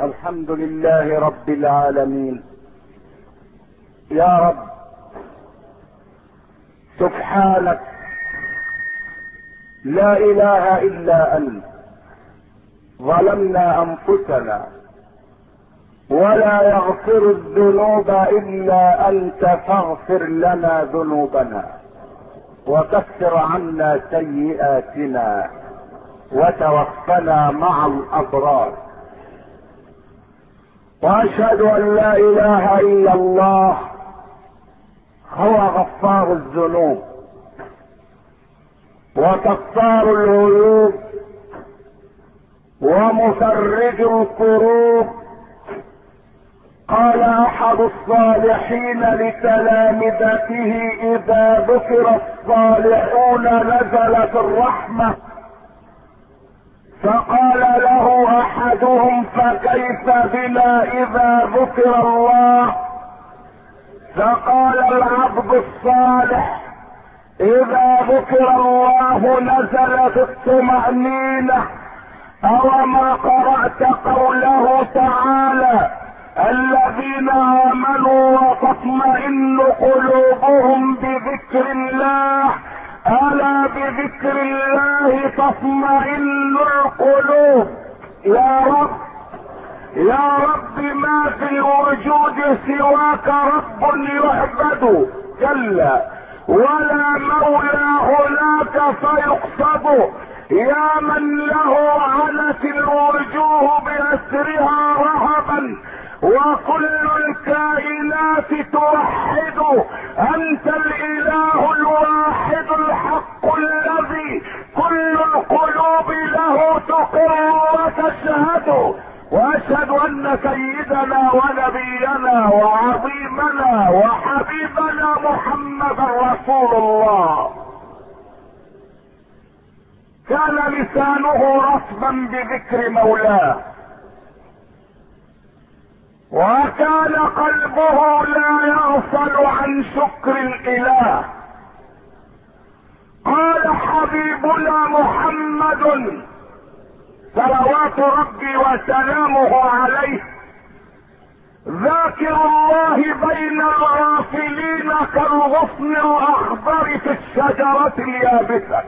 الحمد لله رب العالمين. يا رب سبحانك لا اله الا انت، ظلمنا انفسنا ولا يغفر الذنوب الا انت، فاغفر لنا ذنوبنا وكفر عنا سيئاتنا وتوفنا مع الابرار. واشهد ان لا اله الا الله هو غفار الذنوب وكفار العيوب ومفرج الكروب. قال احد الصالحين لتلامذته اذا ذكر الصالحون نزلت الرحمة، فقال له احدهم فكيف بنا اذا ذكر الله؟ فقال العبد الصالح اذا ذكر الله نزلت الطمأنينة. اوما قرأت قوله تعالى الذين امنوا وتطمئن قلوبهم بذكر الله؟ الا بذكر الله تطمئن القلوب. يا رب يا رب ما في الوجود سواك رب يعبد جل ولا مولى هناك فيقصد. يا من له عنت الوجوه بأسرها رهبا وكل الكائنات توحد. انت الاله الواحد الحق الذي كل القلوب له تقر وتشهد. واشهد ان سيدنا ونبينا وعظيمنا وحبيبنا محمدا رسول الله كان لسانه رطبا بذكر مولاه وكان قلبه لا يغفل عن شكر الاله. قال حبيبنا محمد صلوات ربي وسلامه عليه ذاكر الله بين الغافلين كالغصن الاخضر في الشجرة اليابسة.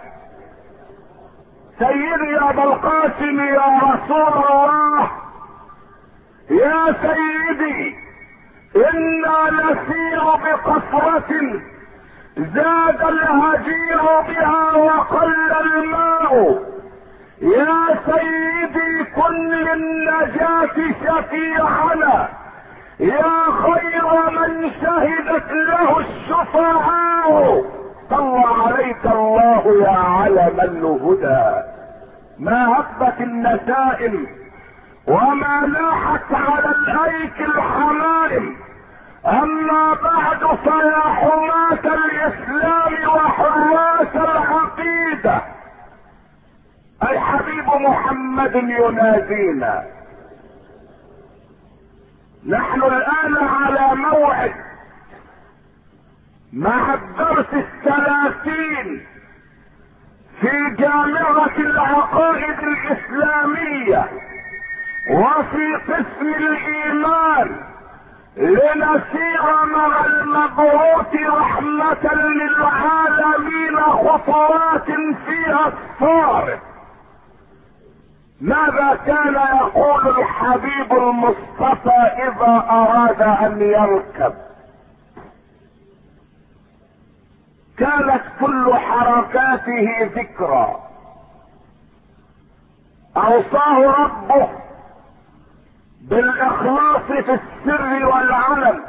سيدي يا ابا القاسم يا رسول الله، يا سيدي انا نسير بقصرة زاد الهجير بها وقل الماء. يا سيدي كن للنجاة شفيعنا، يا خير من شهدت له الشفعاء. صلى عليك الله يا علم الهدى. ما هبت النسائم وما لاحت على الايك الحمائم. اما بعد فيا حماة الاسلام وحراس العقيدة، الحبيب محمد ينادينا. نحن الان على موعد مع الدرس 30 في جامعة العقائد الاسلامية وفي قسم الايمان، لنسير مع المبعوث رحمة للعالمين خطوات فيها الصارف. ماذا كان يقول الحبيب المصطفى اذا اراد ان يركب؟ كانت كل حركاته ذكرى اوصاه ربه بالاخلاص في السر والعلن،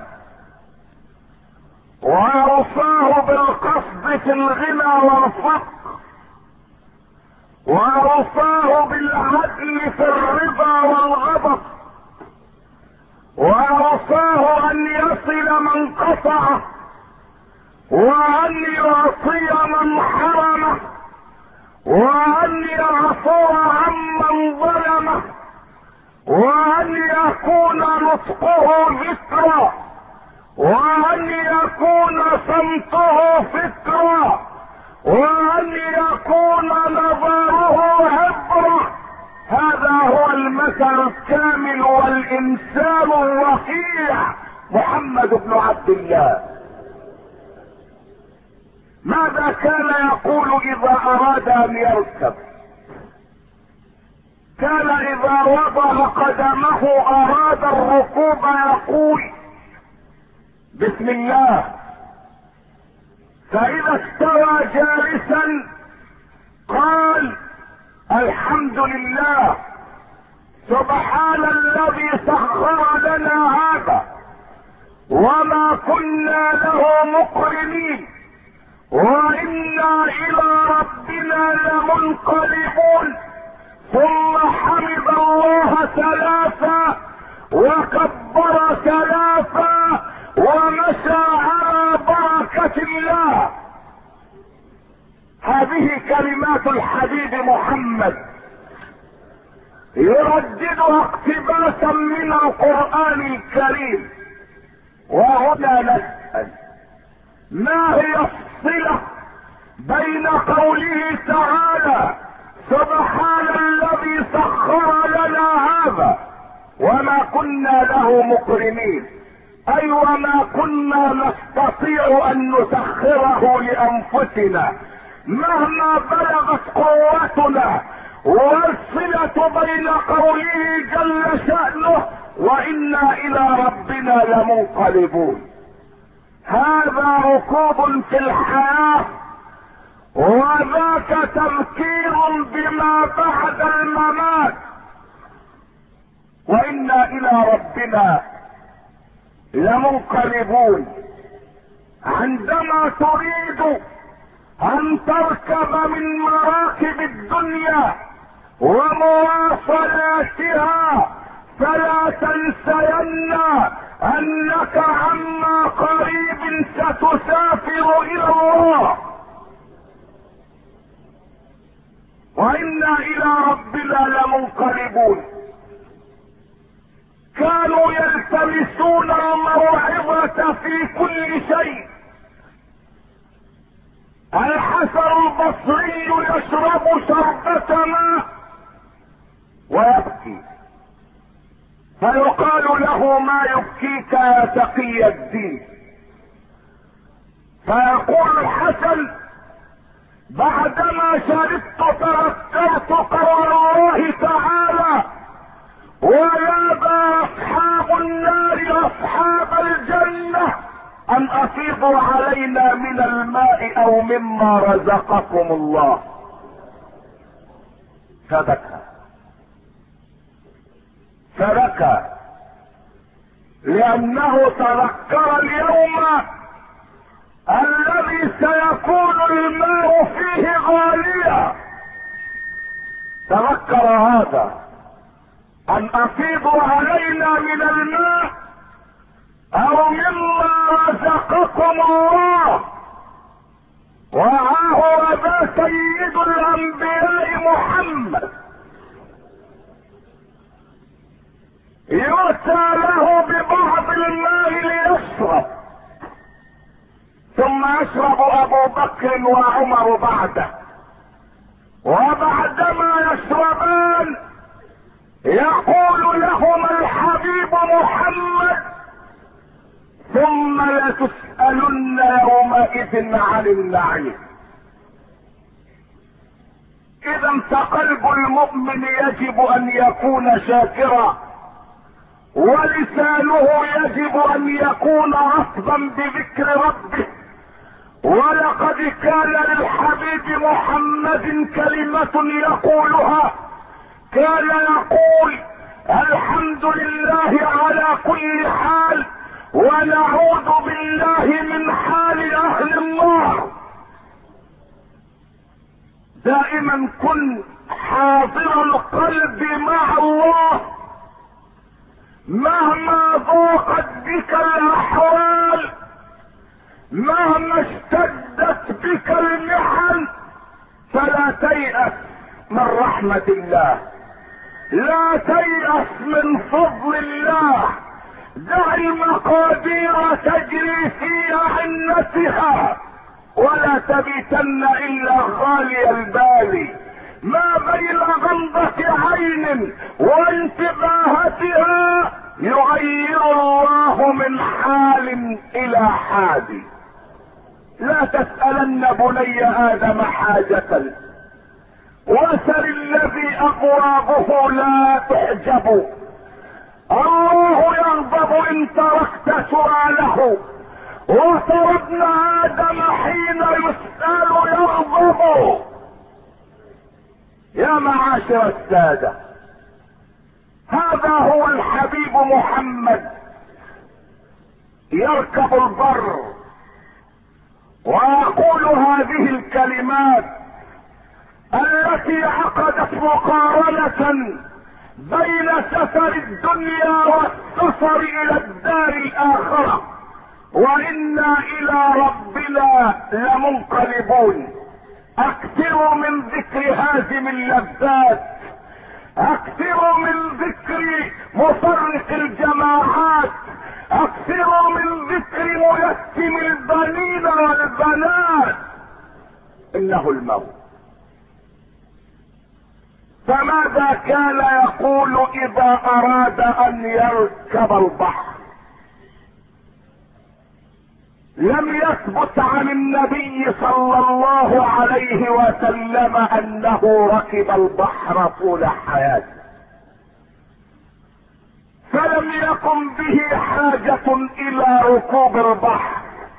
واوصاه بالقصد في الغنى والفقر، واوصاه بالعدل في الرضا والغضب، واوصاه ان يصل من قطعه، وان يعطي من حرمه، وان يعفو عمن ظلمه، وان يكون نطقه ذكرى، وان يكون صمته فكرة، وان يكون نظره عبرة. هذا هو المثل الكامل الانسان الرفيع محمد بن عبد الله. ماذا كان يقول اذا اراد ان يركب؟ كان اذا وضع قدمه اراد الركوب يقول بسم الله، فاذا استوى جالسا قال الحمد لله، سبحان الذي سخر لنا هذا وما كنا له مقرنين وإنا إلى ربنا لمنقلبون. ثم حمد الله ثلاثا وكبر ثلاثا ومشى على بركة الله. هذه كلمات الحبيب محمد يرددها اقتباسا من القرآن الكريم. وهنا نسأل، ما هي الصلة بين قوله تعالى سبحان الذي سخر لنا هذا وما كنا له مقرنين، اي وما كنا نستطيع ان نسخره لانفسنا مهما بلغت قوتنا، والصلة بين قوله جل شأنه وإنا إلى ربنا لمنقلبون. هذا ركوب في الحياة، وذاك تذكير بما بعد الممات. وإنا إلى ربنا لمنقلبون. عندما تريد ان تركب من مراكب الدنيا ومواصلاتها فلا تنسين انك عما قريب ستسافر الى الله. وانا الى ربنا لمنقلبون. كانوا يلتمسون الموعظة في كل شيء. الحسن البصري يشرب شربة ماء ويبكي، فيقال له ما يبكيك يا تقي الدين؟ فيقول الحسن بعدما شربت تذكرت قول الله تعالى ونادى اصحاب النار اصحاب الجنة ان افيضوا علينا من الماء او مما رزقكم الله. فبكى لانه تذكر اليوم الذي سيكون الماء فيه غاليا. تذكر هذا ان افيضوا علينا من الماء او مما رزقكم الله. وها هو ذا سيد الانبياء محمد يؤتى له ببعض الماء ليشرب، ثم يشرب ابو بكر وعمر بعده، وبعدما يشربان يقول لهما الحبيب محمد ثم لتسألن يومئذ عن النعيم. اذا فقلب المؤمن يجب ان يكون شاكرا، ولسانه يجب ان يكون رطبا بذكر ربه. ولقد كان للحبيب محمد كلمة يقولها، كان يقول الحمد لله على كل حال ونعوذ بالله من حال اهل النار. دائما كن حاضر القلب مع الله مهما ضاقت بك الاحوال، مهما اشتدت بك المحن، فلا تيأس من رحمة الله، لا تيأس من فضل الله. دع المقادير تجري في عنتها ولا تبيتن الا غالي البال. ما بين غمضة عين وانتباهتها يغير الله من حال الى حال. لا تسألن بني ادم حاجة وسل الذي ابوابه لا تحجب. الله يغضب ان تركت سؤاله، وترى ابن ادم حين يسأل يغضب. يا معاشر السادة، هذا هو الحبيب محمد يركب البر ويقول هذه الكلمات التي عقدت مقارنة بين سفر الدنيا والسفر الى الدار الاخرة. وانا الى ربنا لمنقلبون. اكثروا من ذكر هازم اللذات، اكثروا من ذكر مفرق الجماعات، اكثروا من ذكر ميتم البنين والبنات. انه الموت. فماذا كان يقول اذا اراد ان يركب البحر؟ لم يثبت عن النبي صلى الله عليه وسلم انه ركب البحر طول حياته، فلم يكن به حاجة الى ركوب البحر،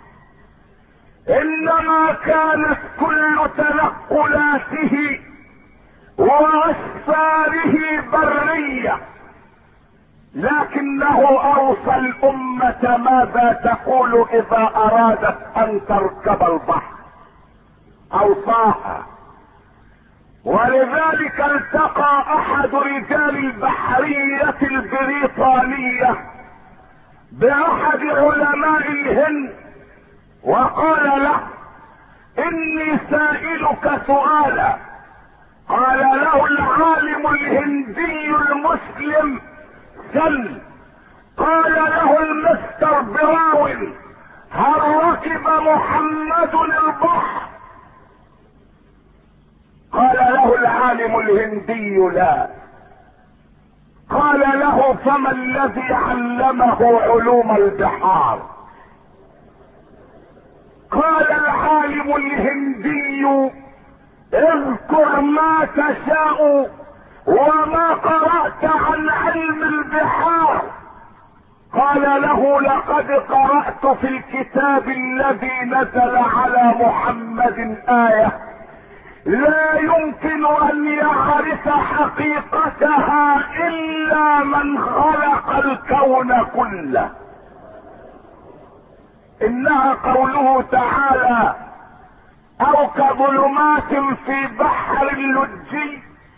انما كانت كل تنقلاته واسفاره برية. لكنه اوصى الامة ماذا تقول اذا ارادت ان تركب البحر، اوصاها. ولذلك التقى احد رجال البحرية البريطانية باحد علماء الهند وقال له اني سائلك سؤالا. قال له العالم الهندي المسلم سل. قال له المستر براون هل ركب محمد البحر؟ قال له العالم الهندي لا. قال له فما الذي علمه علوم البحار؟ قال العالم الهندي اذكر ما تشاء وما قرأت عن علم البحار. قال له لقد قرأت في الكتاب الذي نزل على محمد آية لا يمكن ان يعرف حقيقتها الا من خلق الكون كله. انها قوله تعالى او كظلمات في بحر اللجي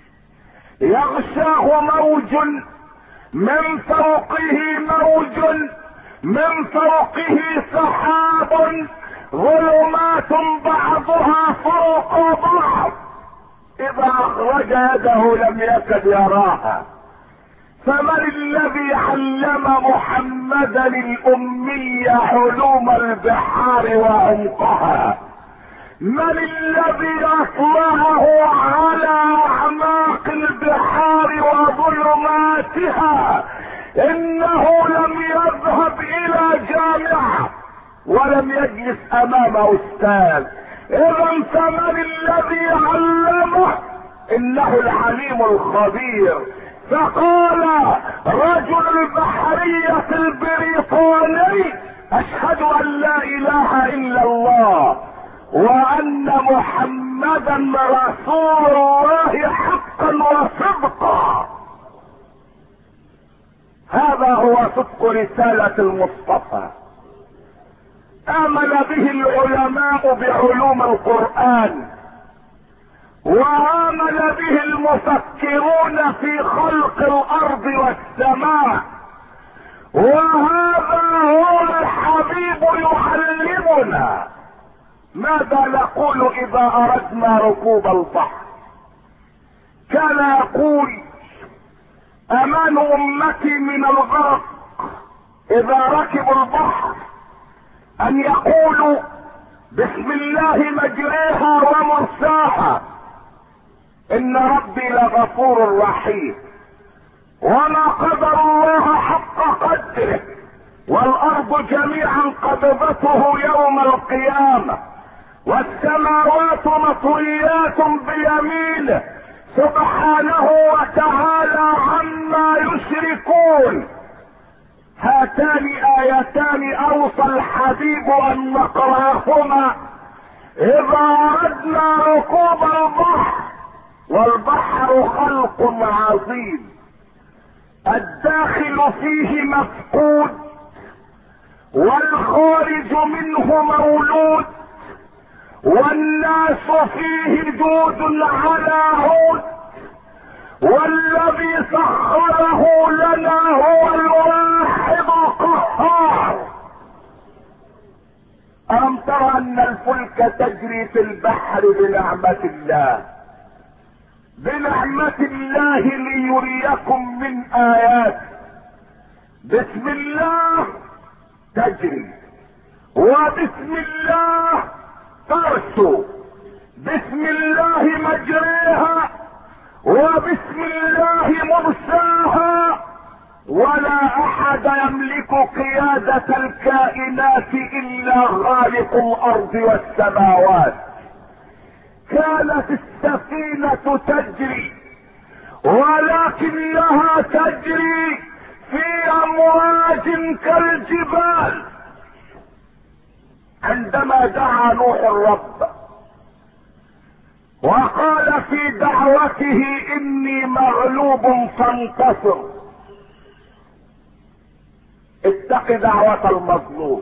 يغشاه موج من فوقه موج من فوقه سحاب ظلمات بعضها فوق بعض اذا اخرج يده لم يكد يراها. فمن الذي علم محمدا الامي علوم البحار وعمقها؟ من الذي اطلعه على اعماق البحار وظلماتها؟ انه لم يذهب الى جامعة ولم يجلس امام استاذ. اذا فمن الذي علمه؟ انه العليم الخبير. فقال رجل البحرية البريطاني اشهد ان لا اله الا الله وان محمدا رسول الله حقا وصدقا. هذا هو صدق رسالة المصطفى. امن به العلماء بعلوم القرآن، وامن به المفكرون في خلق الارض والسماء، وهذا هو الحبيب يعلمنا ماذا نقول اذا اردنا ركوب البحر. كان يقول امان امتي من الغرق اذا ركبوا البحر ان يقولوا بسم الله مجريها ومرساها ان ربي لغفور رحيم. وما قدر الله حق قدره قابضته يوم القيامة، والسماوات مطويات بيمينه سبحانه وتعالى عما يشركون. هاتان آيتان أوصى الحبيب أن نقرأهما إذا أردنا ركوب البحر، والبحر خلق عظيم الداخل فيه مفقود والخارج منه مولود، والناس فيه جود على عود، والذي سخره لنا هو الواحد القهار. ألم تر أن الفلك تجري في البحر بنعمة الله، بنعمة الله ليريكم من آيات. بسم الله تجري، وبسم الله ترسو، بسم الله مجريها وبسم الله مرساها، ولا احد يملك قيادة الكائنات الا خالق الارض والسماوات. كانت السفينة تجري ولكنها تجري في امواج كالجبال. عندما دعا نوح الرب وقال في دعوته اني مغلوب فانتصر، اتق دعوة المظلوم،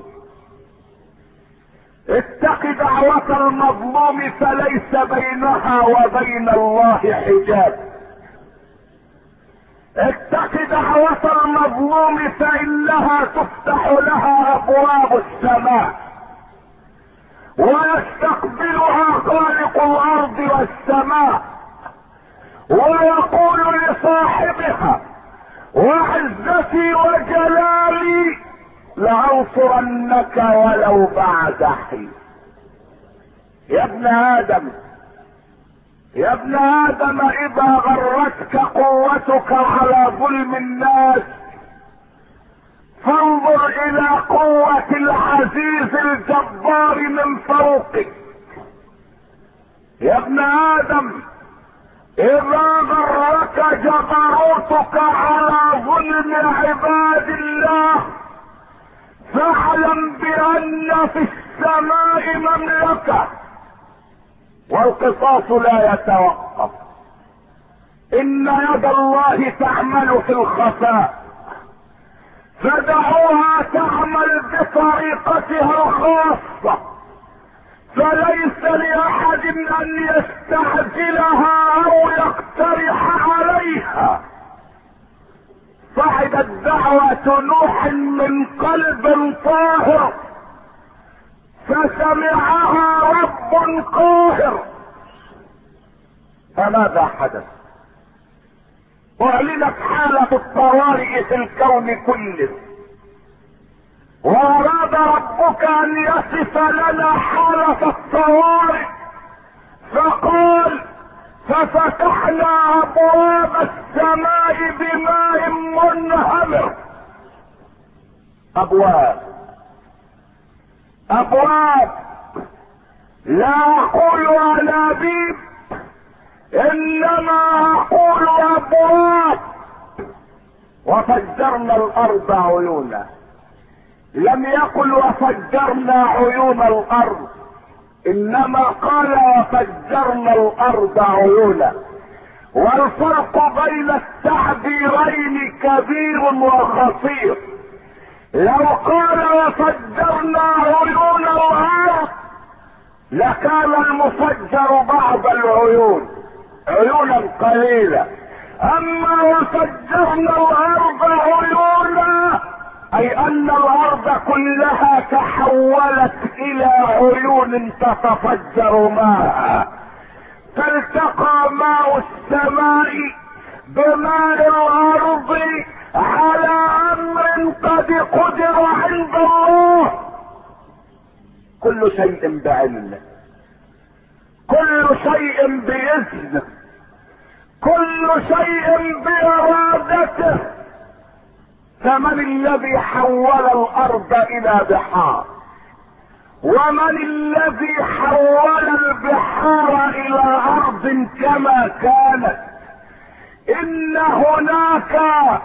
اتق دعوة المظلوم فليس بينها وبين الله حجاب. اتق دعوة المظلوم فإنها تفتح لها أبواب السماء ويستقبلها خالق الأرض والسماء، ويقول لصاحبها وعزتي وجلالي لأنصرنك ولو بعد حين. يا ابن آدم، يا ابن آدم، إذا غرتك قوتك على ظلم الناس فانظر إلى قوة العزيز الجبار من فوقك. يا ابن آدم، إذا غرك جبروتك على ظلم عباد الله فاعلم بأن في السماء مملكة والقصاص لا يتوقف. إن يد الله تعمل في الخفاء فدعوها تعمل بطريقتها الخاصة، فليس لأحد أن يستعجلها أو يقترح عليها. صعدت دعوة نوح من قلب طاهر فسمعها رب قاهر. فماذا حدث؟ اعلنت حالة الطوارئ في الكون كله، واراد ربك ان يصف لنا حالة الطوارئ فقال ففتحنا ابواب السماء بماء منهمر. ابواب لا اقول انابيب انما اقول ابواب. وفجرنا الارض عيونا، لم يقل وفجرنا عيون الارض، انما قال وفجرنا الارض عيونا. والفرق بين التعبيرين كبير وخطير. لو قال وفجرنا عيون الارض لكان المفجر بعض العيون، عيونا قليلة. اما وفجرنا الارض عيونا اي ان الارض كلها تحولت الى عيون تتفجر ماءها، فالتقى ماء السماء بماء الارض على امر قد قدر عند الله. كل شيء بعلمه، كل شيء باذنه، كل شيء بارادته. فمن الذي حول الارض الى بحار؟ ومن الذي حول البحار الى ارض كما كانت؟ ان هناك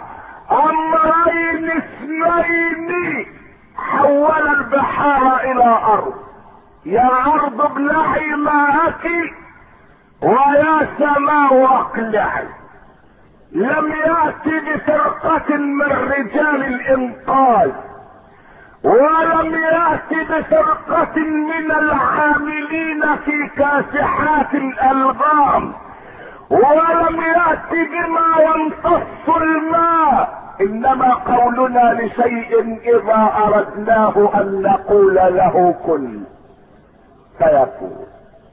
امرين اثنين حول البحار الى ارض. يا ارض ابلعي ماءك ويا سماء اقلعي. لم يأتي بفرقة من رجال الانقاذ، ولم يأتي بفرقة من العاملين في كاسحات الالغام، ولم يأتي بما يمتص الماء. انما قولنا لشيء اذا اردناه ان نقول له كن فيكون.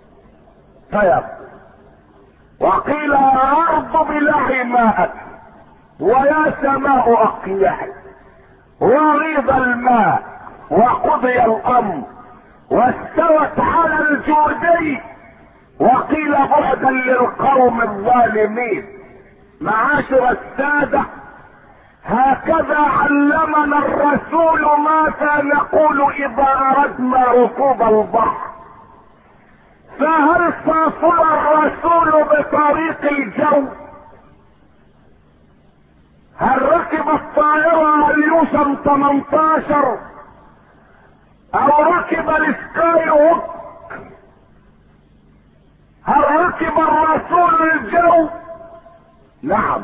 وقيل يا ارض بلعي ماءك ويا سماء اقلعي. وغيض الماء وقضي الامر واستوت على الجودي. وقيل بعدا للقوم الظالمين. معاشر السادة، هكذا علمنا الرسول ماذا نقول اذا اردنا ركوب البحر. فهل سافر الرسول بطريق الجو؟ هل ركب الطائرة اليوسم 18 او ركب السكاي ووك؟ هل ركب الرسول الجو؟ نعم،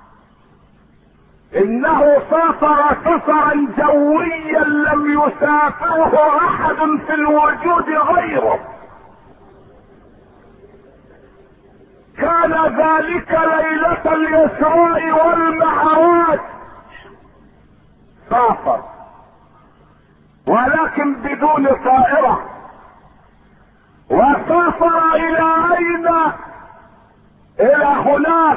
انه سافر سفرا جويا لم يسافره احد في الوجود غيره. كان ذلك ليلة الإسراء والمعراج. سافر ولكن بدون طائرة. وسافر الى اين؟ الى هناك.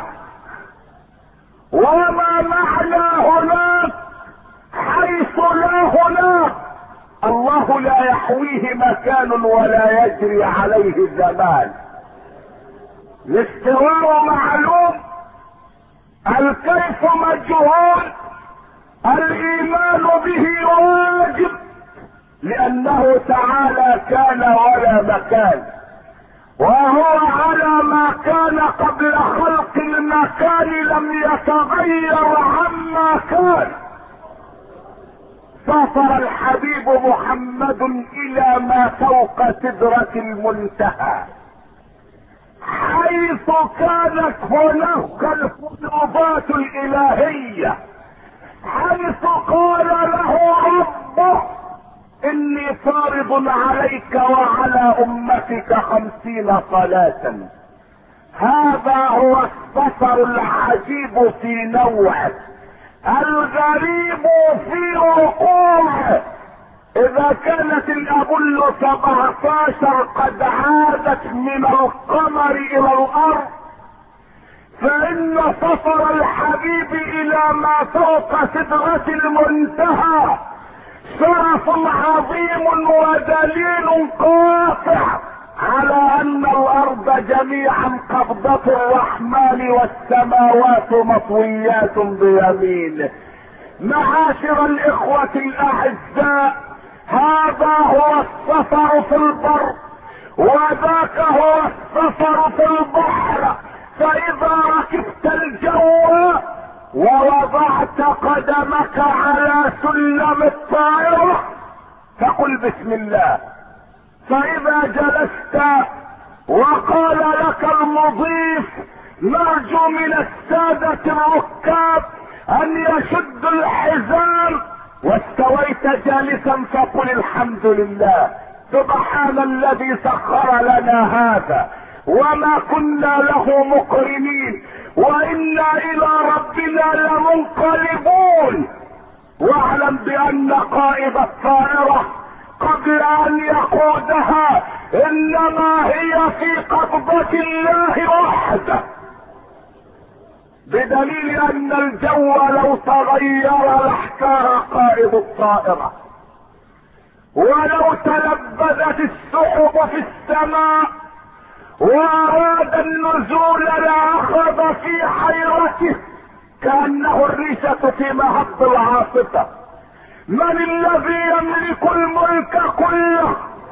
وما معنى هناك؟ حيث لا هناك. الله لا يحويه مكان ولا يجري عليه زمان. الاستواء معلوم، الكيف مجهول، الايمان به واجب، لانه تعالى كان ولا مكان، وهو على ما كان قبل خلق المكان لم يتغير عما كان. سافر الحبيب محمد الى ما فوق سدرة المنتهى، حيث كانت هناك الفيوضات الالهية، حيث قال له ربه اني فارض عليك وعلى امتك 50 صلاة. هذا هو السفر العجيب في نوعه، الغريب في وقوعه. اذا كانت الابل 17 قد عادت من القمر الى الارض، فان سفر الحبيب الى ما فوق سدرة المنتهى شرف عظيم ودليل قاطع على ان الارض جميعا قبضة الرحمن والسماوات مطويات بيمينه. معاشر الاخوة الاعزاء، هذا هو السفر في البر، وذاك هو السفر في البحر. فاذا ركبت الجو ووضعت قدمك على سلم الطائرة فقل بسم الله. فاذا جلست وقال لك المضيف نرجو من السادة الركاب ان يشد الحزام، واستويت جالسا فقل الحمد لله سبحان الذي سخر لنا هذا وما كنا له مقرنين وانا الى ربنا لمنقلبون. واعلم بان قائد الطائرة قبل ان يقودها انما هي في قبضة الله وحده، بدليل ان الجو لو تغير لاحتار قائد الطائرة، ولو تلبدت السحب في السماء واراد النزول لاخذ في حيرته كأنه الريشة في مهب العاصفة. من الذي يملك الملك كله؟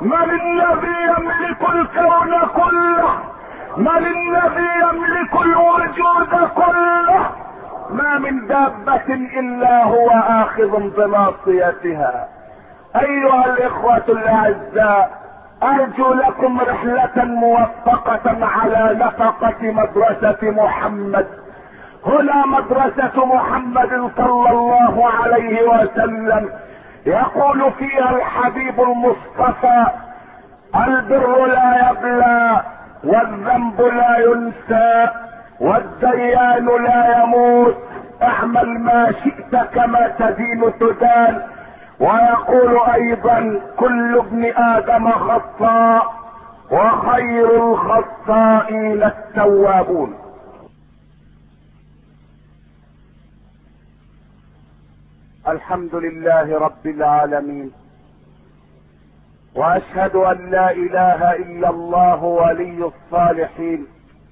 من الذي يملك الكون كله؟ من الذي يملك الوجود كله؟ ما من دابة الا هو اخذ بناصيتها. ايها الاخوة الاعزاء، ارجو لكم رحلة موفقة على نفقة مدرسة محمد. هنا مدرسة محمد صلى الله عليه وسلم، يقول فيها الحبيب المصطفى: البر لا يبلى، والذنب لا ينسى، والديان لا يموت، اعمل ما شئت كما تدين تدان. ويقول ايضا: كل ابن ادم خطاء، وخير الخطائين التوابون. الحمد لله رب العالمين، واشهد ان لا اله الا الله ولي الصالحين،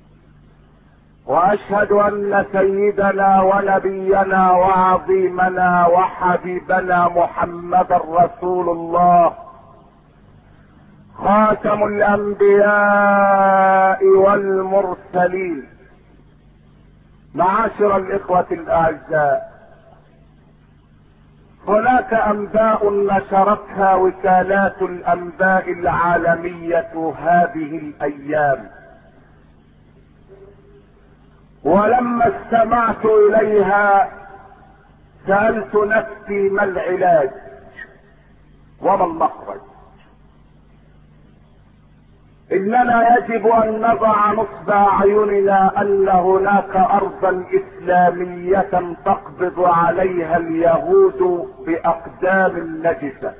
واشهد ان سيدنا ونبينا وعظيمنا وحبيبنا محمدا رسول الله، خاتم الانبياء والمرسلين. معاشر الاخوة الاعزاء، هناك انباء نشرتها وكالات الانباء العالمية هذه الايام، ولما استمعت اليها سألت نفسي: ما العلاج وما المخرج؟ اننا يجب ان نضع نصب اعيننا ان هناك ارضا اسلامية تقبض عليها اليهود باقدام نجسة.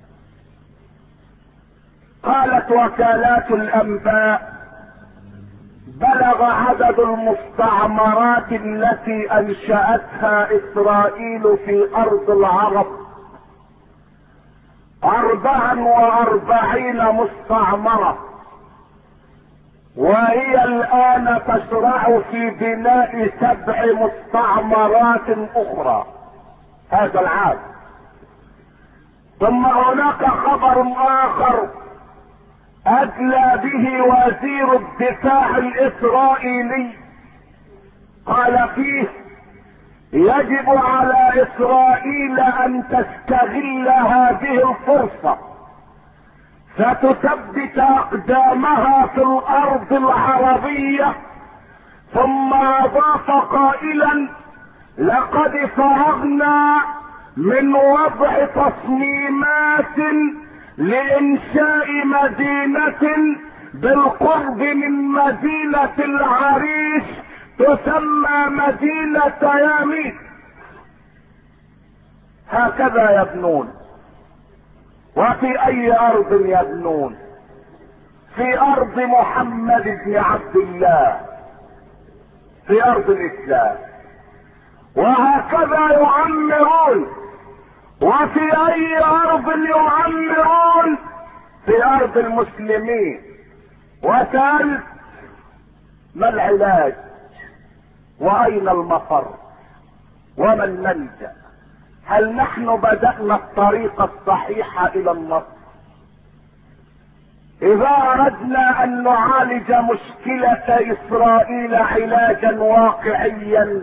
قالت وكالات الانباء: بلغ عدد المستعمرات التي انشأتها اسرائيل في ارض العرب 44 مستعمرة، وهي الان تشرع في بناء 7 مستعمرات اخرى هذا العام. ثم هناك خبر اخر ادلى به وزير الدفاع الاسرائيلي، قال فيه: يجب على اسرائيل ان تستغل هذه الفرصة فتثبت اقدامها في الارض العربية. ثم اضاف قائلا: لقد فرغنا من وضع تصميمات لانشاء مدينة بالقرب من مدينة العريش تسمى مدينة ياميت. هكذا يبنون. وفي اي ارض يبنون؟ في ارض محمد بن عبد الله، في ارض الاسلام. وهكذا يعمرون. وفي اي ارض يعمرون؟ في ارض المسلمين. وسألت: ما العلاج واين المفر وما الملجأ؟ هل نحن بدأنا الطريق الصحيح الى النصر؟ اذا اردنا ان نعالج مشكلة اسرائيل علاجا واقعيا،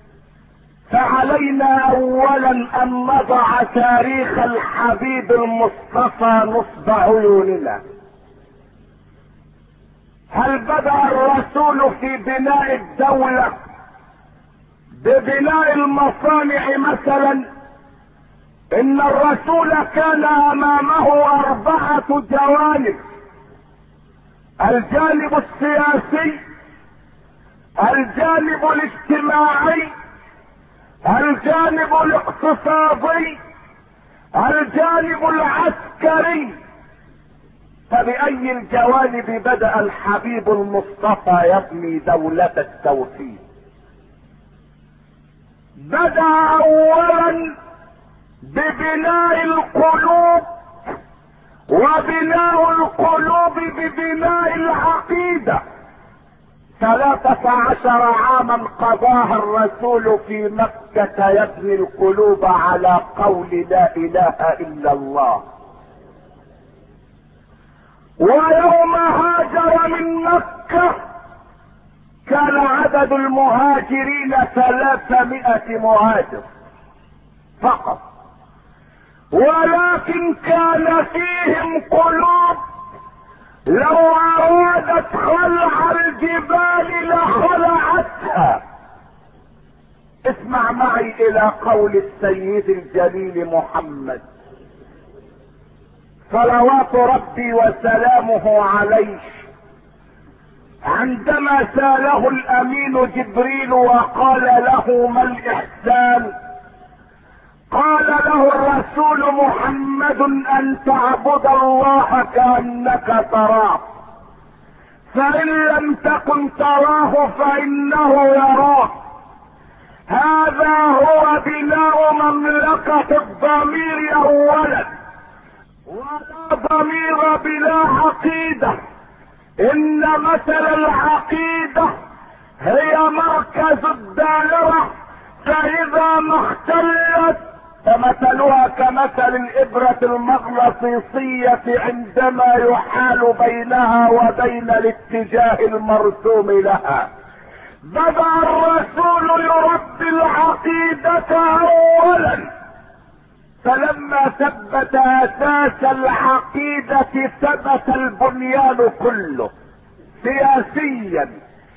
فعلينا اولا ان نضع تاريخ الحبيب المصطفى نصب عيوننا. هل بدأ الرسول في بناء الدولة ببناء المصانع مثلا؟ ان الرسول كان امامه 4 جوانب: الجانب السياسي، الجانب الاجتماعي، الجانب الاقتصادي، الجانب العسكري. فبأي الجوانب بدأ الحبيب المصطفى يبني دولة التوحيد؟ بدأ اولا ببناء القلوب، وبناء القلوب ببناء العقيدة. 13 عاما قضاها الرسول في مكة يبني القلوب على قول لا اله الا الله. ويوم هاجر من مكة كان عدد المهاجرين 300 مهاجر فقط، ولكن كان فيهم قلوب لو ارادت خلع الجبال لخلعتها. اسمع معي الى قول السيد الجليل محمد صلوات ربي وسلامه عليه عندما ساله الامين جبريل وقال له ما الاحسان؟ قال له الرسول محمد ان تعبد الله كأنك تراه، فان لم تكن تراه فانه يراك. هذا هو بناء مملكة الضمير اولا، ولا ضمير بلا عقيدة. ان مثل العقيدة هي مركز الدائرة، فاذا ما اختلت فمثلها كمثل الابرة المغناطيسية عندما يحال بينها وبين الاتجاه المرسوم لها. بدأ الرسول يربي العقيدة اولا، فلما ثبت اساس العقيدة ثبت البنيان كله، سياسيا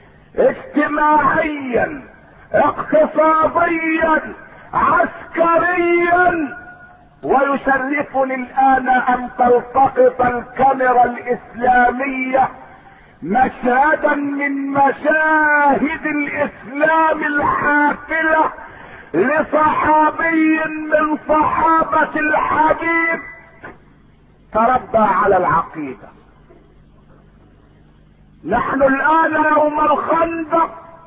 اجتماعيا اقتصاديا عسكريا. ويشرفني الان ان تلتقط الكاميرا الاسلامية مشهدا من مشاهد الاسلام الحافلة لصحابي من صحابة الحبيب تربى على العقيدة. نحن الان يوم الخندق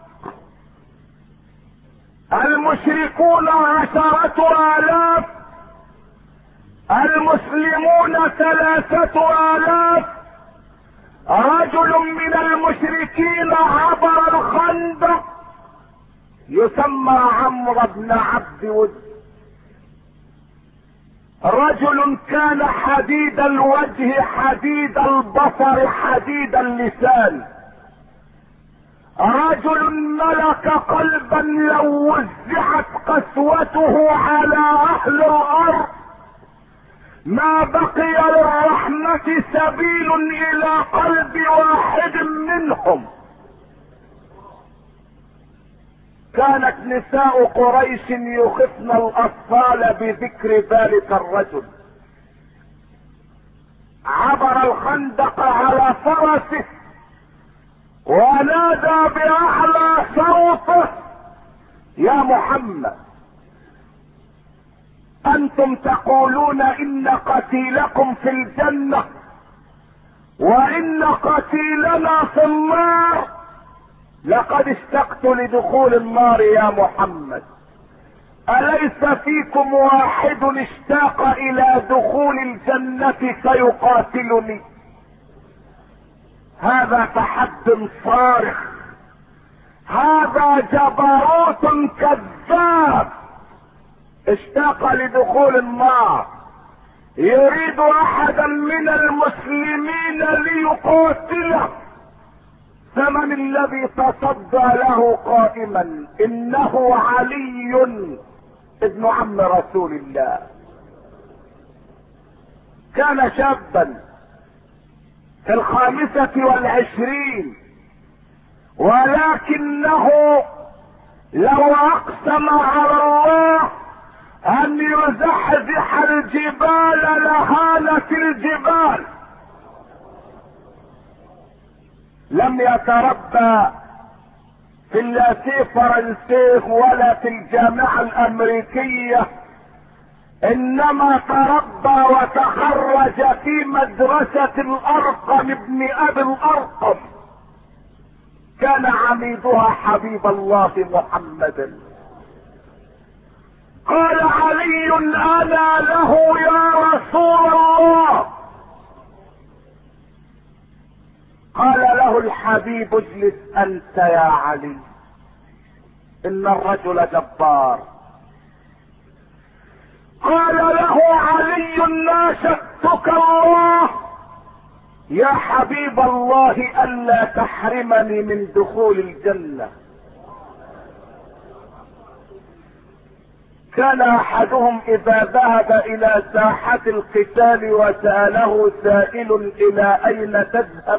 المشركون 10,000، المسلمون 3,000. رجل من المشركين عبر الخندق يسمى عمرو بن عبد ود، رجل كان حديد الوجه حديد البصر حديد اللسان، رجل ملك قلبا لو وزعت قسوته على اهل الارض ما بقي للرحمة سبيل الى قلب واحد منهم. كانت نساء قريش يخفن الاطفال بذكر ذلك الرجل. عبر الخندق على فرسه ونادى باعلى صوته يا محمد، انتم تقولون ان قتيلكم في الجنة وان قتيلنا في النار، لقد اشتقت لدخول النار يا محمد، اليس فيكم واحد اشتاق الى دخول الجنة فيقاتلني؟ هذا تحد صارخ، هذا جبروت كذاب، اشتاق لدخول النار، يريد احدا من المسلمين ليقاتله. فمن الذي تصدى له قائما؟ انه علي ابن عم رسول الله. كان شابا في 25، ولكنه لو اقسم على الله ان يزحزح الجبال لهانت الجبال. لم يتربى في اللاسيه فرنسيه ولا في الجامعة الامريكية، انما تربى وتخرج في مدرسة الارقم ابن ابي الارقم، كان عميدها حبيب الله محمد. قال علي انا له يا رسول الله. قال له الحبيب اجلس انت يا علي، ان الرجل جبار. قال له علي ناشدتك الله يا حبيب الله ألا تحرمني من دخول الجنة. كان احدهم اذا ذهب الى ساحة القتال وسأله سائل الى اين تذهب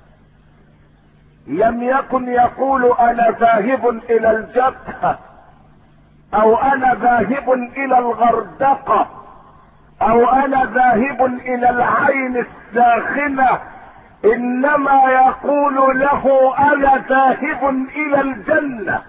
لم يكن يقول انا ذاهب الى الجبهة او انا ذاهب الى الغردقة او انا ذاهب الى العين الساخنة، انما يقول له انا ذاهب الى الجنة.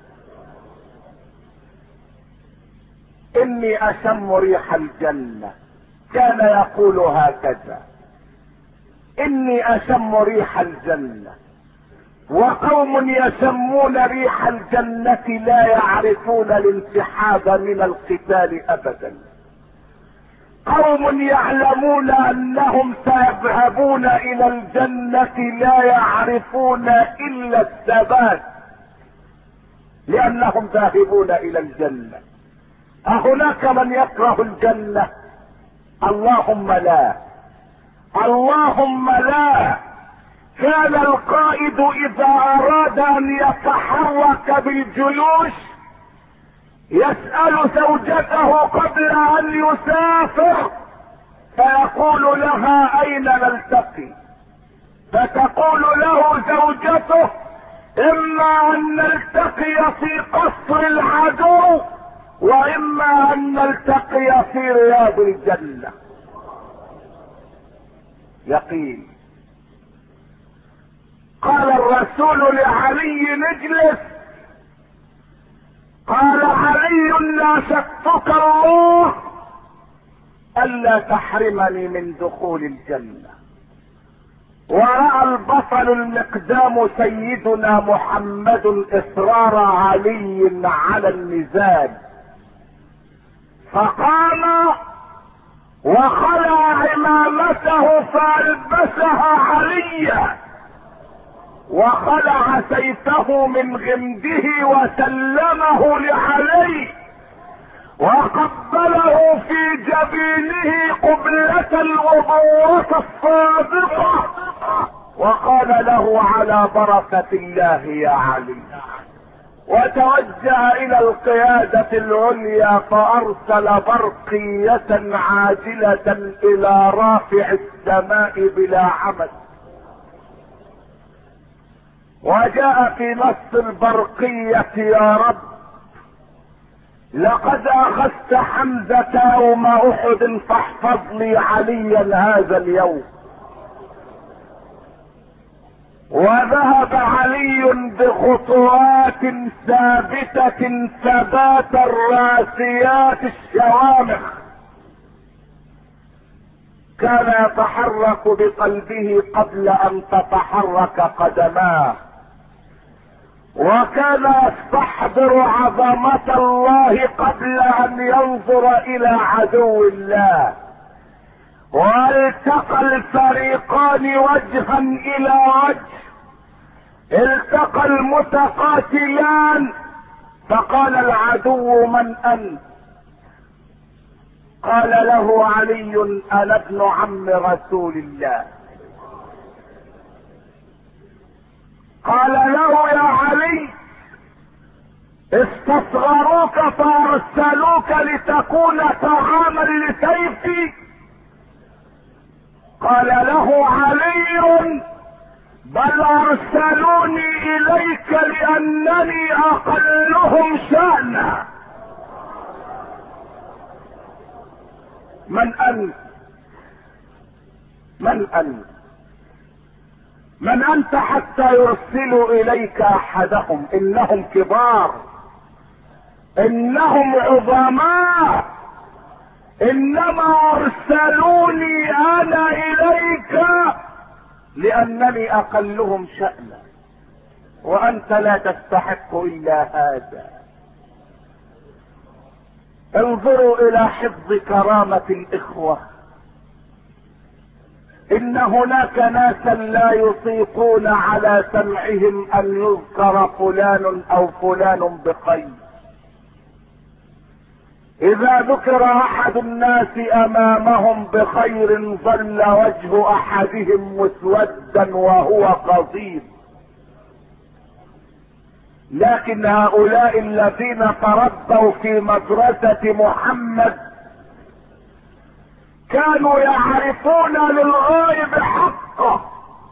اني اشم ريح الجنة، كان يقول هكذا، اني اشم ريح الجنة. وقوم يشمون ريح الجنة لا يعرفون الانسحاب من القتال ابدا. قوم يعلمون انهم سيذهبون الى الجنة لا يعرفون الا الثبات، لانهم ذاهبون الى الجنة. أهناك من يكره الجنة؟ اللهم لا، اللهم لا. كان القائد اذا اراد ان يتحرك بالجيوش يسأل زوجته قبل ان يسافر فيقول لها اين نلتقي، فتقول له زوجته اما ان نلتقي في قصر العدو واما ان نلتقي في رياض الجنة. يقين. قال الرسول لعلي اجلس، قال علي لا شكك الله الا تحرمني من دخول الجنة. ورأى البطل المقدام سيدنا محمد اصرار علي على النزال، فقام وخلع عمامته فالبسها عليا وخلع سيفه من غمده وسلمه لعلي وقبله في جبينه قبلة الأبوة الصادقة وقال له على بركة الله يا علي، وتوجه الى القيادة العليا فارسل برقية عاجلة الى رافع السماء بلا عمد. وجاء في نص البرقية يا رب لقد اخذت حمزة يوم احد فاحفظ لي عليا هذا اليوم. وذهب علي بخطوات ثابتة ثبات الراسيات الشوامخ، كان يتحرك بقلبه قبل ان تتحرك قدماه، وكان يستحضر عظمة الله قبل ان ينظر الى عدو الله. والتقى الفريقان وجها الى وجه، التقى المتقاتلان فقال العدو من انت؟ قال له علي انا ابن عم رسول الله. قال له يا علي استصغروك فارسلوك لتكون طعاما لسيفي؟ قال له علي بل ارسلوني اليك لانني اقلهم شأنا. من انت؟ من انت؟ من انت حتى يرسلوا اليك احدهم؟ انهم كبار، انهم عظماء، انما ارسلوني انا اليك لانني اقلهم شأنا، وانت لا تستحق الا هذا. انظروا الى حفظ كرامة الاخوة. ان هناك ناسا لا يطيقون على سمعهم ان يذكر فلان او فلان بخير. اذا ذكر احد الناس امامهم بخير ظل وجه احدهم مسودا وهو قضيب. لكن هؤلاء الذين تربوا في مدرسة محمد كانوا يعرفون للغائب حقه.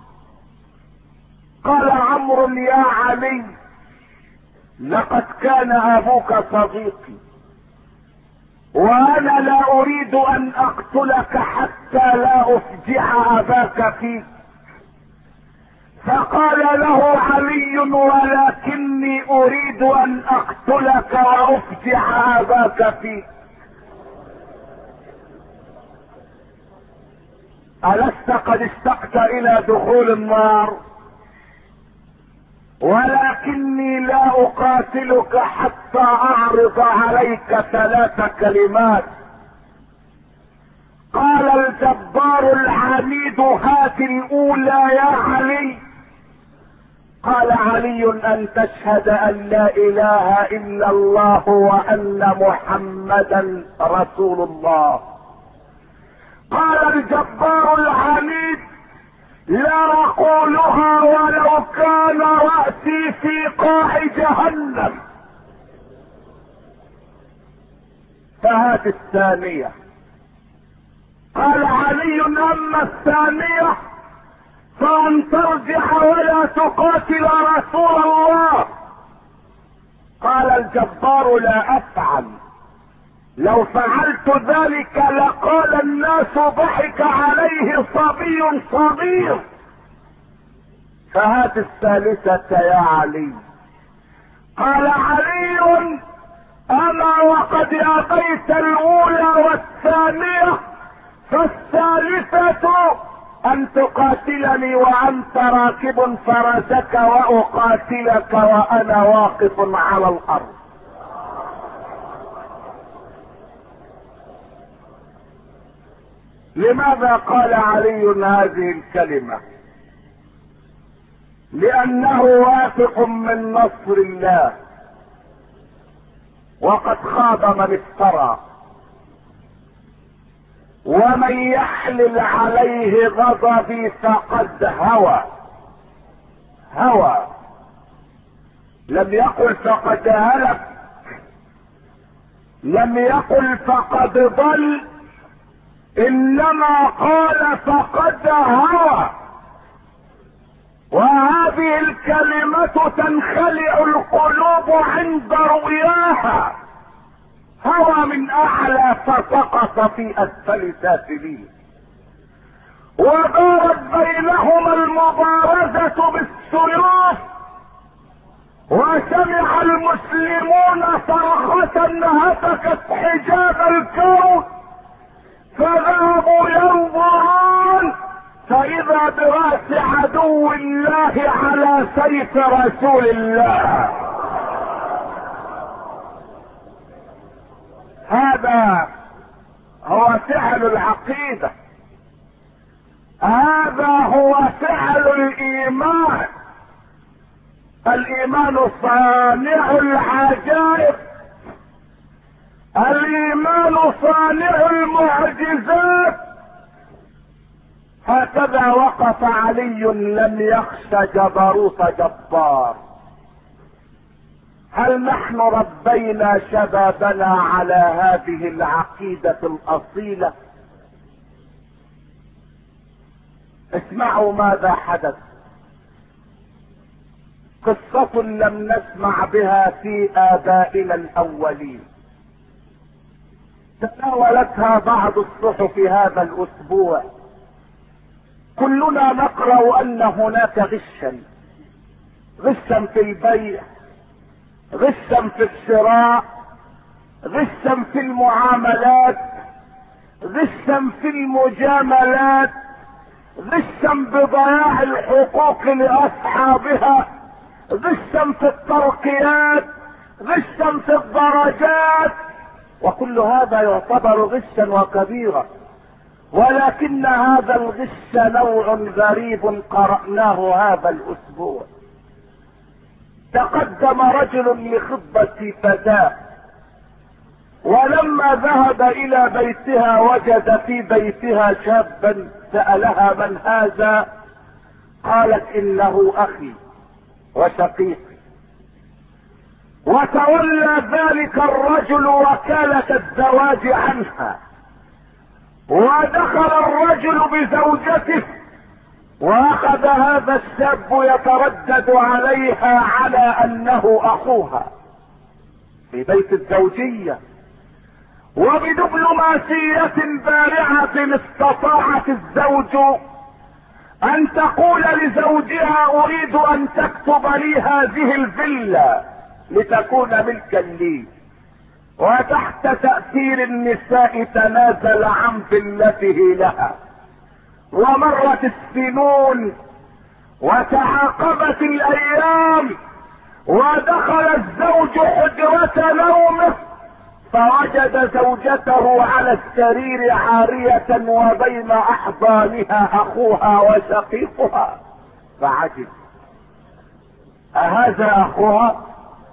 قال عمرو يا علي لقد كان ابوك صديقي وانا لا اريد ان اقتلك حتى لا افجع اباك فيك. فقال له علي ولكني اريد ان اقتلك وافجع اباك فيك. ألست قد اشتقت الى دخول النار؟ ولكني لا اقاتلك حتى اعرض عليك 3 كلمات. قال الجبار الحميد هات الاولى يا علي. قال علي ان تشهد ان لا اله الا الله وان محمدا رسول الله. قال الجبار الحميد لا اقولها ولو كان رأسي في قاع جهنم. فهات الثانية. قال علي اما الثانية فان ترجع ولا تقاتل رسول الله. قال الجبار لا افعل، لو فعلت ذلك لقال الناس ضحك عليه صبي صغير. فهات الثالثة يا علي. قال علي اما وقد ابيت الاولى والثانية فالثالثة ان تقاتلني وانت راكب فرسك واقاتلك وانا واقف على الارض. لماذا قال علي هذه الكلمة؟ لانه واثق من نصر الله، وقد خاب من افترى، ومن يحلل عليه غضبي فقد هوى. لم يقل فقد هلك، لم يقل فقد ضل، انما قال فقد هوى. وهذه الكلمة تنخلع القلوب عند رؤياها. هوى من اعلى فسقط في اسفل سافلين. ودارت بينهما المبارزة بالسيوف، وسمع المسلمون صرخة هتكت حجاب الكون، فذهبوا ينظرون فاذا برأس عدو الله على سيف رسول الله. هذا هو فعل العقيدة، هذا هو فعل الايمان. الايمان صانع العجائب، الايمان صانع المعجزات. هكذا وقف علي لم يخش جبروت جبار. هل نحن ربينا شبابنا على هذه العقيدة الاصيلة؟ اسمعوا ماذا حدث. قصة لم نسمع بها في آبائنا الأولين، تناولتها بعض الصحف هذا الأسبوع. كلنا نقرأ أن هناك غشا في البيع، غشا في الشراء، غشا في المعاملات، غشا في المجاملات، غشا بضياع الحقوق لأصحابها، غشا في الترقيات، غشا في الدرجات. وكل هذا يعتبر غشا وكبيرا، ولكن هذا الغش نوع غريب قرأناه هذا الأسبوع. تقدم رجل لخطبة فتاة ولما ذهب الى بيتها وجد في بيتها شابا. سألها من هذا؟ قالت انه اخي وشقيقي. وتولى ذلك الرجل وكالة الزواج عنها، ودخل الرجل بزوجته، واخذ هذا الشاب يتردد عليها على انه اخوها في بيت الزوجية. وبدبلوماسية بارعة استطاعت الزوج ان تقول لزوجها اريد ان تكتب لي هذه الفيلا لتكون ملكا لي، وتحت تأثير النساء تنازل عن فلته لها. ومرت السنون وتعاقبت الايام، ودخل الزوج حجرة نومه فوجد زوجته على السرير عارية وبين احضانها اخوها وشقيقها، فعجب: اهذا اخوها؟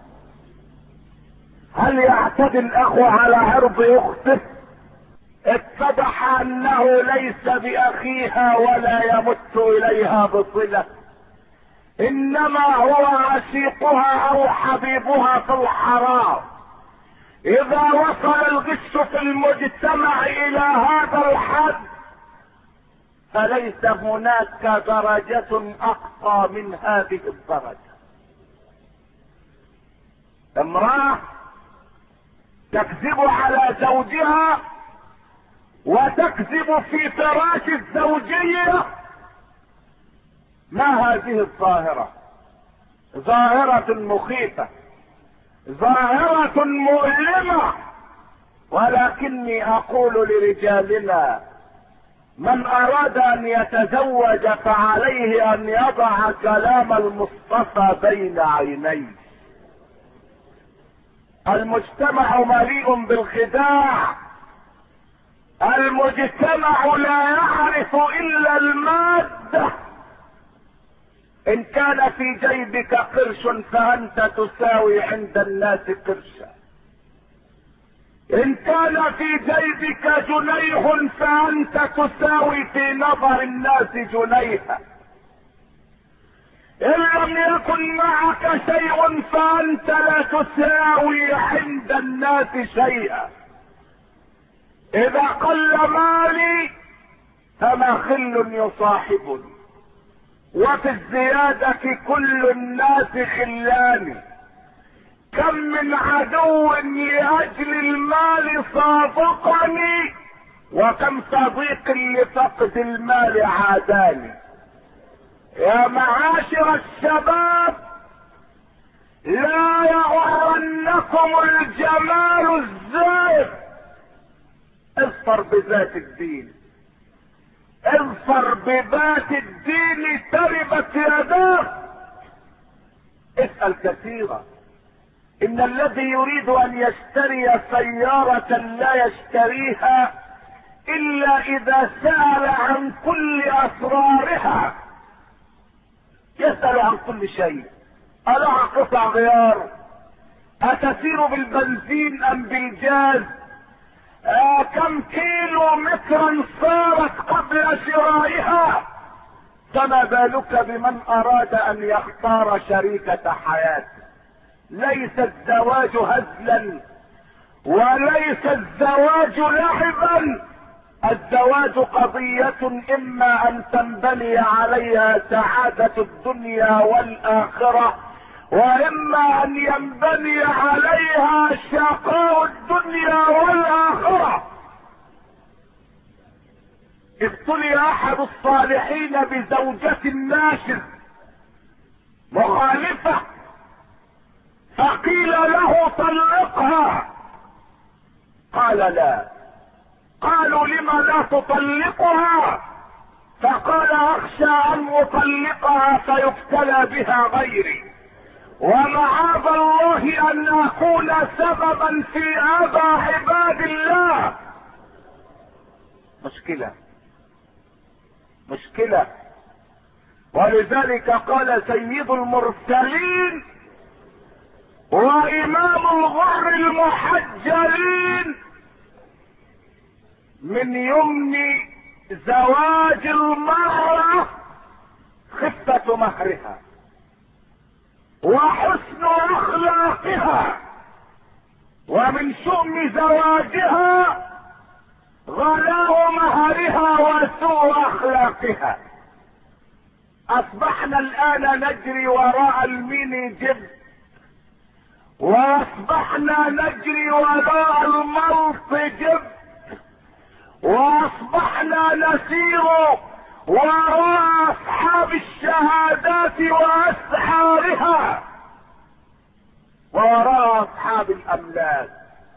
هل يعتدي الاخ على عرض اخته؟ اتضح انه ليس باخيها ولا يمت اليها بصلة، انما هو عشيقها او حبيبها في الحرام. اذا وصل الغش في المجتمع الى هذا الحد فليس هناك درجة اقصى من هذه الدرجة. امرأة تكذب على زوجها وتكذب في فراش الزوجية، ما هذه الظاهرة؟ ظاهرة مخيفة، ظاهرة مؤلمة. ولكني اقول لرجالنا: من اراد ان يتزوج فعليه ان يضع كلام المصطفى بين عينيه. المجتمع مليء بالخداع، المجتمع لا يعرف الا المادة. ان كان في جيبك قرش فانت تساوي عند الناس قرشا، ان كان في جيبك جنيه فانت تساوي في نظر الناس جنيها، ان لم يكن معك شيء فانت لا تساوي عند الناس شيئا. اذا قل مالي فما خل يصاحبني، وفي الزيادة كل الناس خلاني. كم من عدو لاجل المال صادقني، وكم صديق لفقد المال عاداني. يا معاشر الشباب، لا يغرنكم الجمال الزائف، اظفر بذات الدين، اظفر بذات الدين تربت يداك. اسأل كثيرا. ان الذي يريد ان يشتري سيارة لا يشتريها الا اذا سأل عن كل اسرارها. يسأل عن كل شيء: ألها قطع غيار؟ أتسير بالبنزين أم بالجاز؟ كم كيلو مترا صارت قبل شرائها؟ فما بالك بمن أراد أن يختار شريكة حياته؟ ليس الزواج هزلا، وليس الزواج لعبا. الزواج قضية اما ان تنبني عليها سعادة الدنيا والاخرة، واما ان ينبني عليها شقاء الدنيا والاخرة. ابتلي احد الصالحين بزوجة ناشز مخالفة، فقيل له طلقها، قال لا. قالوا: لم لا تطلقها؟ فقال: اخشى ان اطلقها فيبتلى بها غيري، ومعاذ الله ان اكون سببا في اذى عباد الله. مشكلة. ولذلك قال سيد المرسلين: وامام الغر المحجلين من يمن زواج المرأة خفة مهرها وحسن اخلاقها، ومن شؤم زواجها غلاء مهرها وسوء اخلاقها. اصبحنا الان نجري وراء الميني جيب، واصبحنا نجري وراء الملط جيب، واصبحنا نسير وراء اصحاب الشهادات واسعارها وراء اصحاب الاملاك.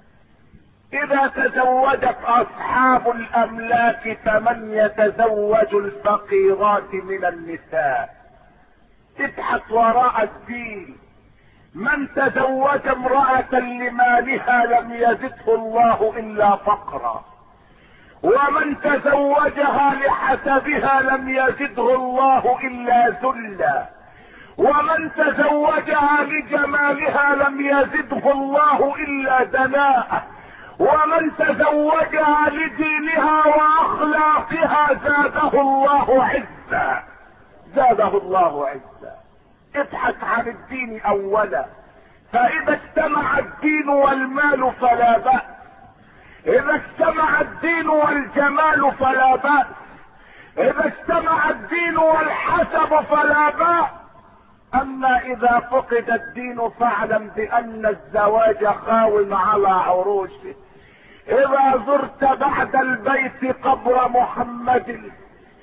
اذا تزوجت اصحاب الاملاك فمن يتزوج الفقيرات من النساء؟ ابحث وراء الدين. من تزوج امرأة لمالها لم يزده الله الا فقرا، ومن تزوجها لحسبها لم يزده الله الا ذلا، ومن تزوجها لجمالها لم يزده الله الا دناءة، ومن تزوجها لدينها واخلاقها زاده الله عزا، زاده الله عزا. ابحث عن الدين اولا، فاذا اجتمع الدين والمال فلا بأس، اذا اجتمع الدين والجمال فلا بأس، اذا اجتمع الدين والحسب فلا بأس. اما اذا فقد الدين فاعلم بان الزواج خاو على عروشه. اذا زرت بعد البيت قبر محمد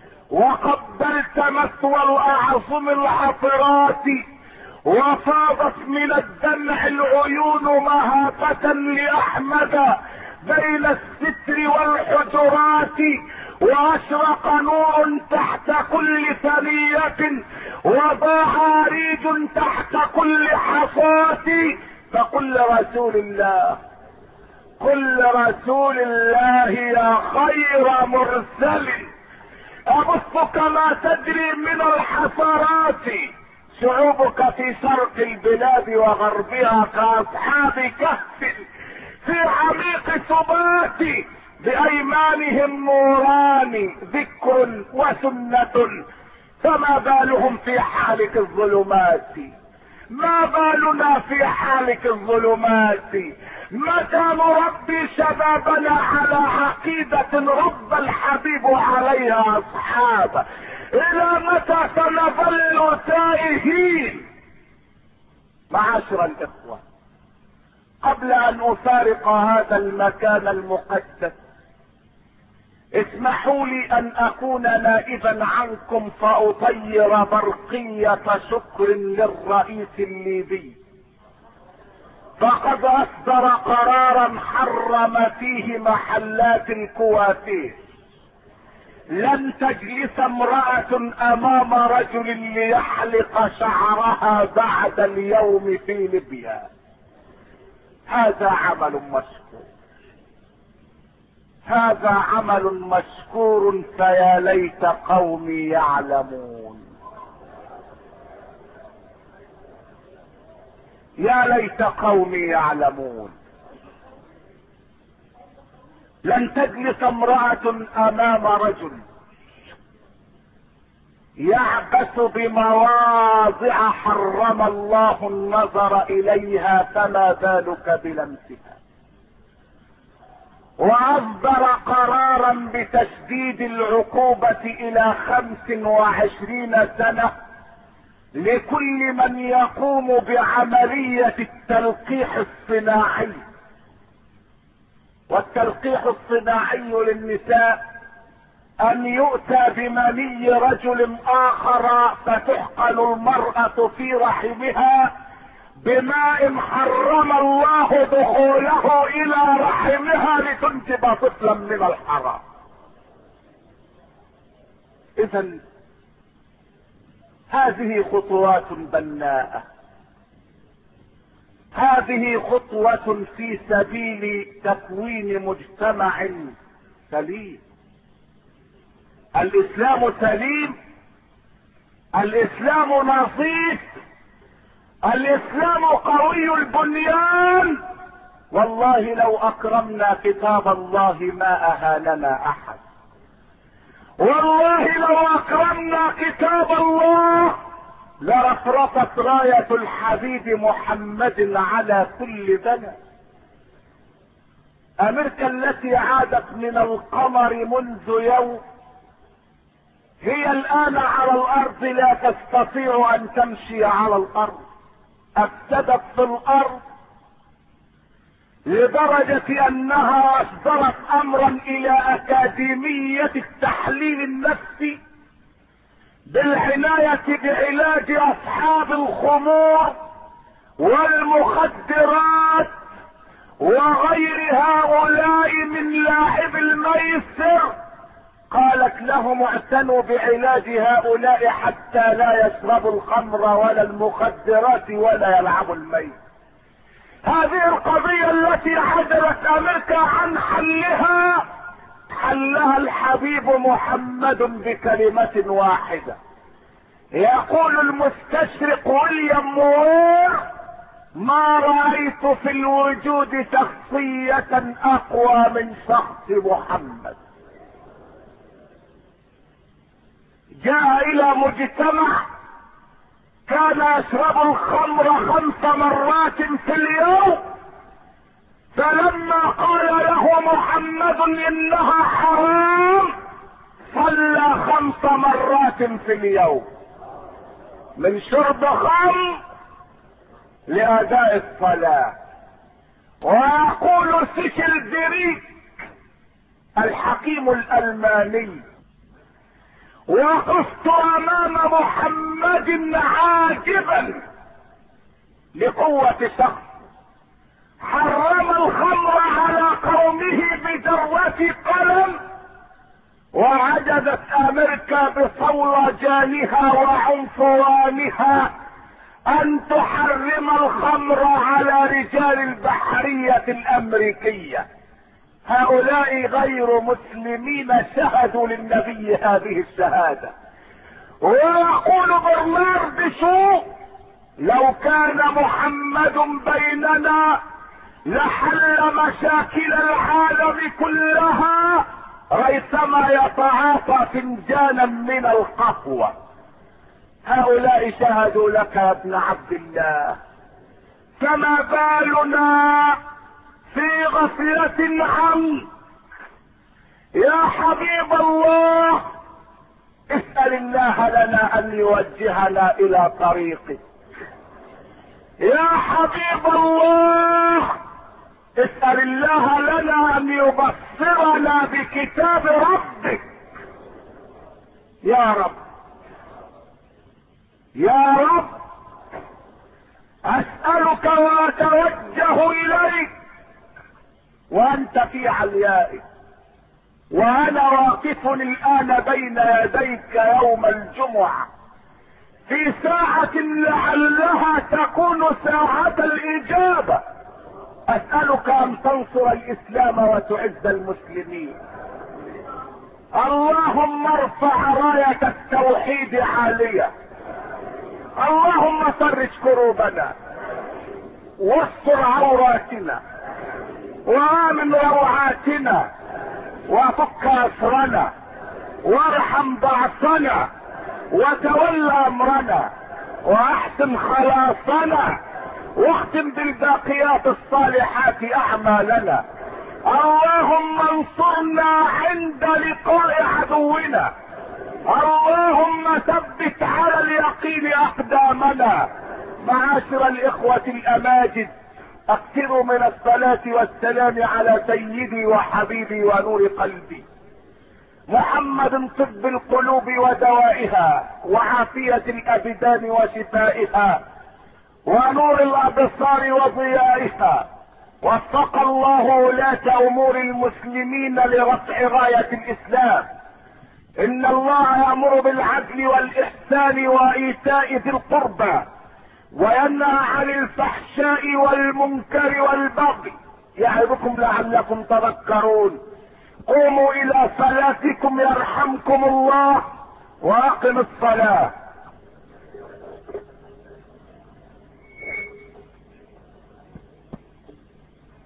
وقبلت مثوى الاعظم العطرات وفاضت من الدمع العيون مهابة لاحمد بين الستر والحجرات، واشرق نور تحت كل ثنية وضاع عريج تحت كل حصاة، فقل لرسول الله، قل لرسول الله يا خير مرسل ابثك ما تجري من الحصرات، شعوبك في شرق البلاد وغربها كاصحاب كهف في عميق سبات، بايمانهم نوران ذكر وسنة، فما بالهم في حالك الظلمات؟ ما بالنا في حالك الظلمات؟ متى نربي شبابنا على عقيدة رب الحبيب عليها اصحابه؟ الى متى سنظل تائهين؟ معاشر الاخوة، قبل ان افارق هذا المكان المقدس اسمحوا لي ان اكون نائبا عنكم فاطير برقية شكر للرئيس الليبي، فقد اصدر قرارا حرم فيه محلات الكوافير. لن تجلس امرأة امام رجل ليحلق شعرها بعد اليوم في ليبيا. هذا عمل مشكور، هذا عمل مشكور، فيا ليت قومي يعلمون، يا ليت قومي يعلمون. لن تجلس امرأة امام رجل يعبث بمواضع حرم الله النظر اليها، فما بالك بلمسها. واصدر قرارا بتشديد العقوبة الى 25 سنة لكل من يقوم بعملية التلقيح الصناعي. والتلقيح الصناعي للنساء ان يؤتى بمني رجل اخر فتحقن المرأة في رحمها بماء حرم الله دخوله الى رحمها لتنجب طفلا من الحرام. اذا هذه خطوات بناءة، هذه خطوة في سبيل تكوين مجتمع سليم. الاسلام سليم، الاسلام نظيف، الاسلام قوي البنيان، والله لو اكرمنا كتاب الله ما اهاننا احد، والله لو اكرمنا كتاب الله لرفرفت راية الحبيب محمد على كل بلد. امريكا التي عادت من القمر منذ يوم هي الان على الارض لا تستطيع ان تمشي على الارض، افسدت في الارض لدرجة انها اصدرت امرا الى اكاديمية التحليل النفسي بالعناية بعلاج اصحاب الخمور والمخدرات وغير هؤلاء من لاعب الميسر. قالت لهم اعتنوا بعلاج هؤلاء حتى لا يشربوا الخمر ولا المخدرات ولا يلعبوا الميت. هذه القضية التي عجلت امريكا عن حلها الحبيب محمد بكلمة واحدة. يقول المستشرق ويليام مور: ما رأيت في الوجود شخصية اقوى من شخص محمد. جاء الى مجتمع كان يشرب الخمر 5 مرات في اليوم، فلما قال له محمد انها حرام صلى 5 مرات في اليوم من شرب خمر لاداء الصلاة. ويقول سيشل دريك الحكيم الالماني: وقفت امام محمد عاجبا لقوة شخص حرم الخمر على قومه بذرة قلم، وعجزت امريكا بصولجانها وعنفوانها ان تحرم الخمر على رجال البحرية الامريكية. هؤلاء غير مسلمين شهدوا للنبي هذه الشهادة. ويقول برنارد شو: لو كان محمد بيننا لحل مشاكل العالم كلها ريثما يتعاطى فنجانا من القهوة. هؤلاء شهدوا لك يا ابن عبد الله، فما بالنا في غفلة عنك يا حبيب الله؟ اسأل الله لنا ان يوجهنا الى طريقه. يا حبيب الله اسأل الله لنا ان يبصرنا بكتاب ربك. يا رب يا رب اسألك واتوجه اليك وانت في عليائك، وانا واقف الان بين يديك يوم الجمعة في ساعة لعلها تكون ساعة الاجابة. اسألك ان تنصر الاسلام وتعز المسلمين. اللهم ارفع راية التوحيد عالية. اللهم فرج كروبنا واستر عوراتنا وامن روعاتنا وفك اسرنا وارحم ضعفنا وتولى امرنا واحسن خلاصنا واختم بالباقيات الصالحات اعمالنا. اللهم انصرنا عند لقاء عدونا. اللهم ثبت على اليقين اقدامنا. معاشر الاخوة الاماجد، اكثروا من الصلاة والسلام على سيدي وحبيبي ونور قلبي محمد، طب القلوب ودوائها وعافية الابدان وشفائها ونور الابصار وضيائها. وفق الله ولاة امور المسلمين لرفع راية الاسلام. ان الله يأمر بالعدل والاحسان وايتاء ذي القربى وينهى عن الفحشاء والمنكر والبغي يعظكم لعلكم تذكرون. قوموا الى صلاتكم يرحمكم الله واقم الصلاة.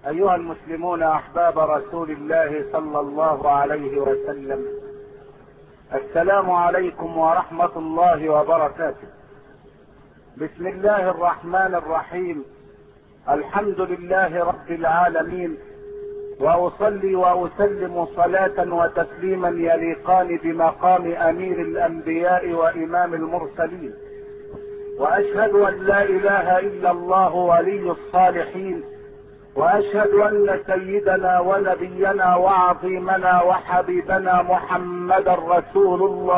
أيها المسلمون أحباب رسول الله صلى الله عليه وسلم، السلام عليكم ورحمة الله وبركاته. بسم الله الرحمن الرحيم. الحمد لله رب العالمين، وأصلي وأسلم صلاة وتسليما يليقان بمقام أمير الأنبياء وإمام المرسلين، وأشهد أن لا إله إلا الله ولي الصالحين، وأشهد أن سيدنا ونبينا وعظيمنا وحبيبنا محمدا رسول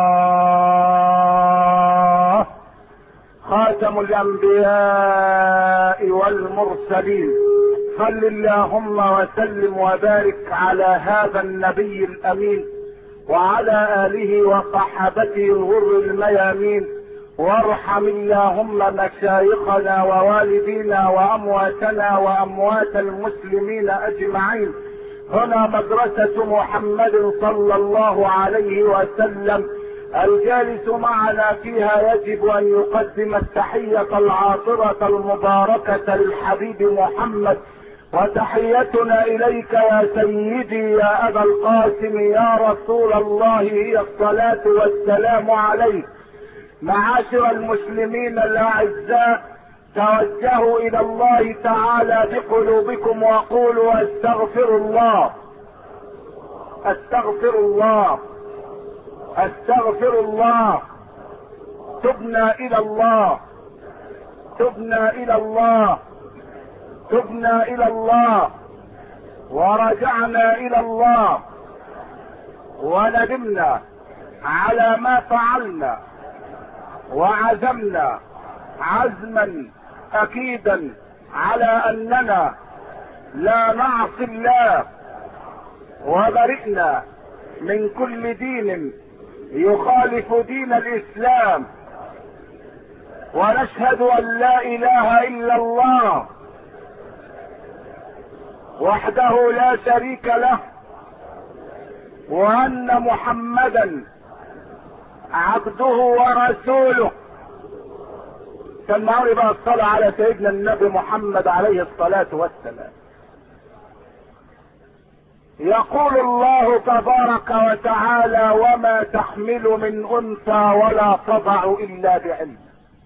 الله، خاتم الأنبياء والمرسلين. صل اللهم وسلم وبارك على هذا النبي الأمين وعلى آله وصحابته الغر الميامين، وارحم اللهم مشايخنا ووالدينا وأمواتنا وأموات المسلمين أجمعين. هنا مدرسة محمد صلى الله عليه وسلم، الجالس معنا فيها يجب أن يقدم التحية العاطرة المباركة للحبيب محمد، وتحيتنا إليك يا سيدي يا أبا القاسم يا رسول الله هي الصلاة والسلام عليك. معاشر المسلمين الأعزاء، توجهوا إلى الله تعالى بقلوبكم وقولوا استغفر الله استغفر الله استغفر الله. تبنا إلى الله تبنا إلى الله تبنا إلى الله، ورجعنا إلى الله، وندمنا على ما فعلنا، وعزمنا عزما أكيدا على أننا لا نعصي الله، وبرئنا من كل دين يخالف دين الإسلام، ونشهد أن لا إله إلا الله وحده لا شريك له، وأن محمدا عبده ورسوله. سمعوا بقى الصلاة على سيدنا النبي محمد عليه الصلاة والسلام. يقول الله تبارك وتعالى: وما تحمل من أنثى ولا تضع إلا بعلم.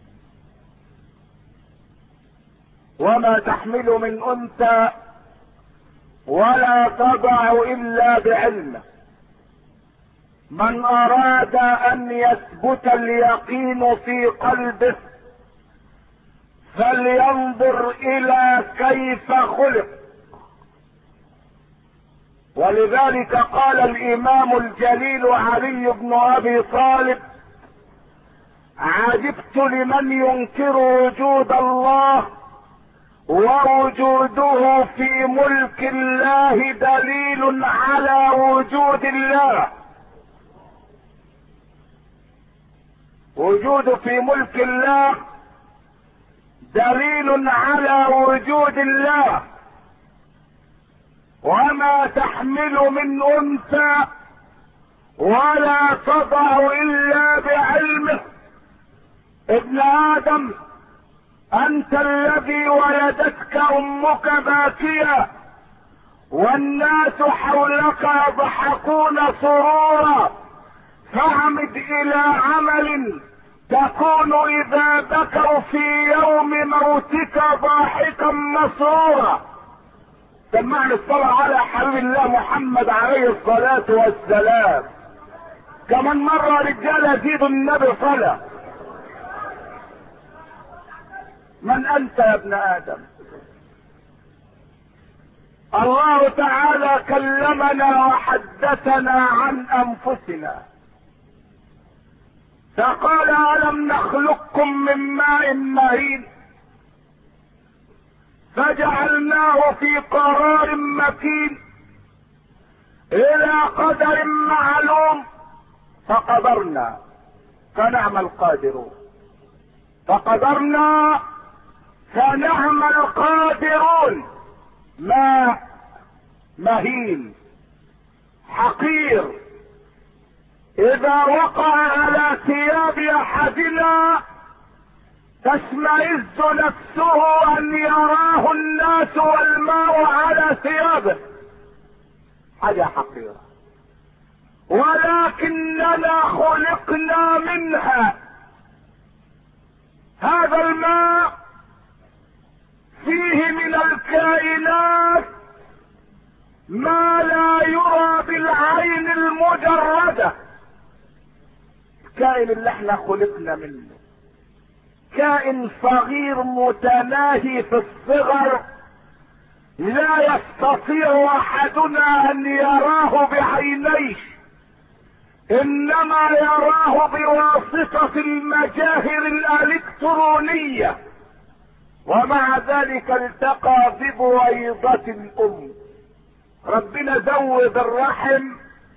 وما تحمل من أنثى ولا تضع إلا بعلم. من أراد أن يثبت اليقين في قلبه فلينظر إلى كيف خلق. ولذلك قال الإمام الجليل علي بن أبي طالب: عجبت لمن ينكر وجود الله ووجوده في ملك الله دليل على وجود الله. وجود في ملك الله دليل على وجود الله. وما تحمل من أنثى ولا تضع إلا بعلمه. ابن آدم، أنت الذي ولدتك أمك باكيا والناس حولك يضحكون سرورا، فاعمد إلى عمل تكون إذا بكوا في يوم موتك ضاحكا مسرورا. سمعنا الصلاة على حبيب الله محمد عليه الصلاة والسلام. كمان مرة رجالة زيدوا النبي صلاة. من أنت يا ابن آدم؟ الله تعالى كلمنا وحدثنا عن أنفسنا فقال: ألم نخلقكم من ماء مهين فجعلناه في قرار مكين إلى قدر معلوم فقدرنا فنعم القادرون. فقدرنا فنعم القادرون. ماء مهين حقير إذا وقع على ثياب أحدنا تشمئز نفسه ان يراه الناس والماء على ثيابه، حاجة حقيرة. ولكننا خلقنا منها. هذا الماء فيه من الكائنات ما لا يرى بالعين المجردة. الكائن اللي احنا خلقنا منه كائن صغير متناهي في الصغر، لا يستطيع احدنا ان يراه بعينيه، انما يراه بواسطة المجاهر الالكترونية. ومع ذلك التقى ببويضة الام. ربنا زود الرحم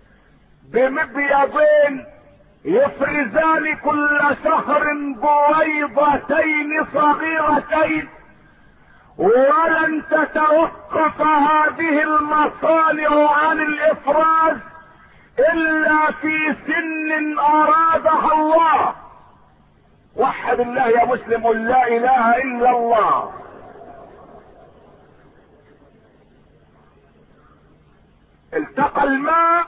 بمبيضين يفرزان كل شهر بويضتين صغيرتين، ولن تتوقف هذه المصانع عن الافراز الا في سن ارادها الله. وحد الله يا مسلم، لا اله الا الله. التقى الماء،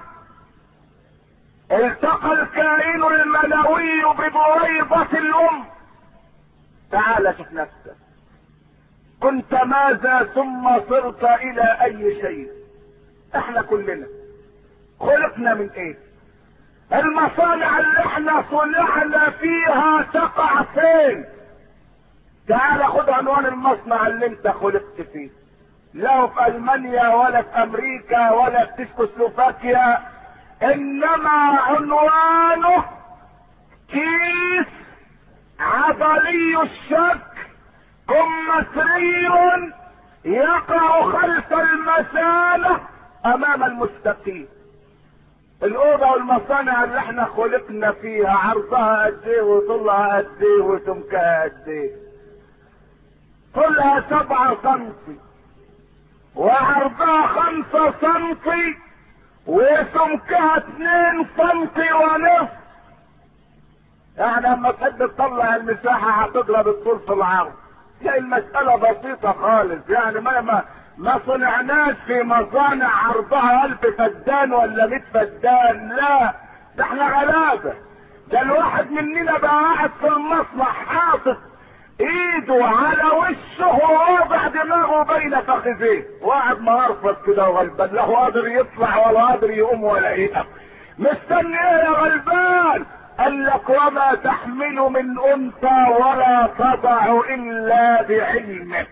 التقى الكائن المنوي ببويضة الام. تعال شوف نفسك، كنت ماذا ثم صرت الى اي شيء؟ احنا كلنا خلقنا من ايه؟ المصانع اللي احنا صنعنا فيها تقع فين؟ تعال خد عنوان المصنع اللي انت خلقت فيه، لا في المانيا ولا في امريكا ولا في تشيكوسلوفاكيا، انما عنوانه كيس عضلي الشك كمثري يقع خلف المثانة امام المستقيم. الاوضه والمصانع اللي احنا خلقنا فيها عرضها قد ايه وطولها قد ايه وسمكها قد ايه؟ طولها 7 سنتي وعرضها 5 سنتي وسمكها 2 سنتي ونصف. يعني اما تحب تطلع المساحة هتضرب الطول في العرض. هي المسألة بسيطة خالص، يعني ما صنعناش في مصانع عرضها 1000 فدان ولا 100 فدان، لا ده احنا غلابة. ده الواحد مننا بقى قاعد في المصنع حاطط ايده على وشه وواضع دماغه بين فخذيه، وقاعد مرفض كده وغلبان، لا هو قادر يطلع ولا قادر يقوم ولا يقف. مستني ايه يا غلبان؟ قال لك وما تحمل من انثى ولا تضع الا بعلمه.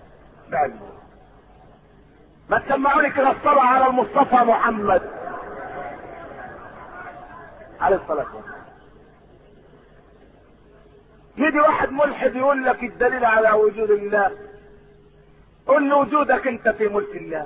ما تسمعوني كده الصلاة على المصطفى محمد عليه الصلاة والسلام. يجي واحد ملحد يقول لك الدليل على وجود الله، قل له وجودك انت في ملك الله.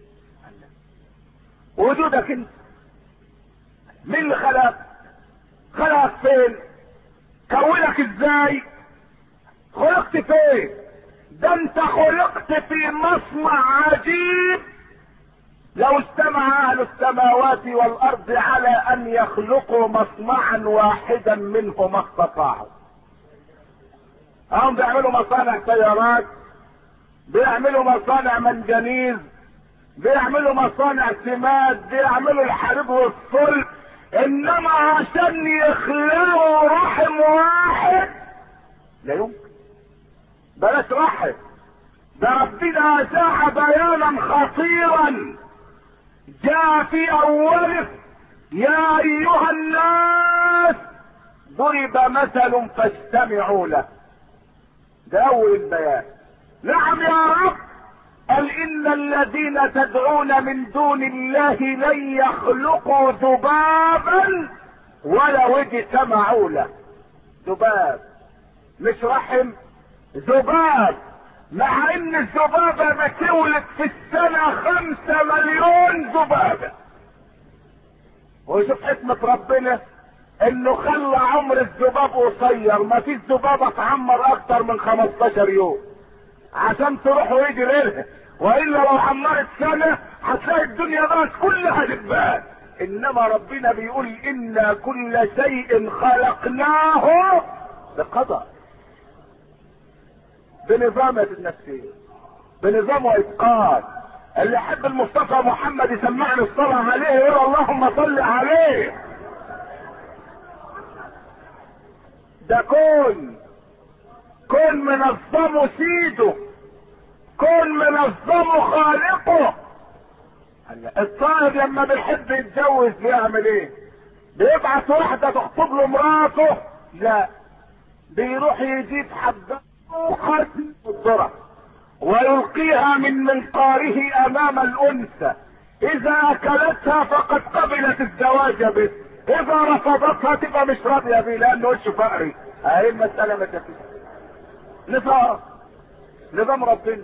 وجودك انت مين اللي خلق؟ خلقك فين؟ كونك ازاي؟ خلقت فين؟ ده انت خلقت في مصنع عجيب. لو اجتمع اهل السماوات والارض على ان يخلقوا مصنعا واحدا منه ما استطاعوا. هم بيعملوا مصانع سيارات، بيعملوا مصانع منجنيز، بيعملوا مصانع سماد، بيعملوا الحديد والصلب، انما عشان يخلقوا رحم واحد لا يمكن. بلاش رحم، ده ربنا اشاع بيانا خطيرا جاء في اوله: يا ايها الناس ضرب مثل فاستمعوا له. ده اول البيان. نعم يا رب، قال ان الذين تدعون من دون الله لن يخلقوا ذبابا ولو اجتمعوا له. ذباب مش رحم، ذباب. مع ان الذبابة بتولد في السنة 5 مليون ذبابة. وشوف حكمة ربنا انه خلى عمر الذباب قصير، ما فيش ذبابة تعمر اكتر من 15 يوم عشان تروح ويجي غيرها، والا لو عمرت سنة هتلاقي الدنيا بقت كلها دبان. انما ربنا بيقول انا كل شيء خلقناه بقدر. بنظام النفسية، بنظام واتقان. اللي يحب المصطفى محمد يسمعني الصلاة عليه يقول اللهم صل عليه. ده كون منظمه سيده، كون منظمه خالقه. الصاحب لما بيحب يتجوز بيعمل ايه؟ بيبعت واحدة تخطب له مراته؟ لا، بيروح يجيب حبة وخاتم الذرة ويلقيها من منقاره امام الانثى، اذا اكلتها فقد قبلت الزواج به، اذا رفضتها تبقى مش راضية بيه لانه وشه فقري. اهي المسألة ما تفيش. نظام ربنا.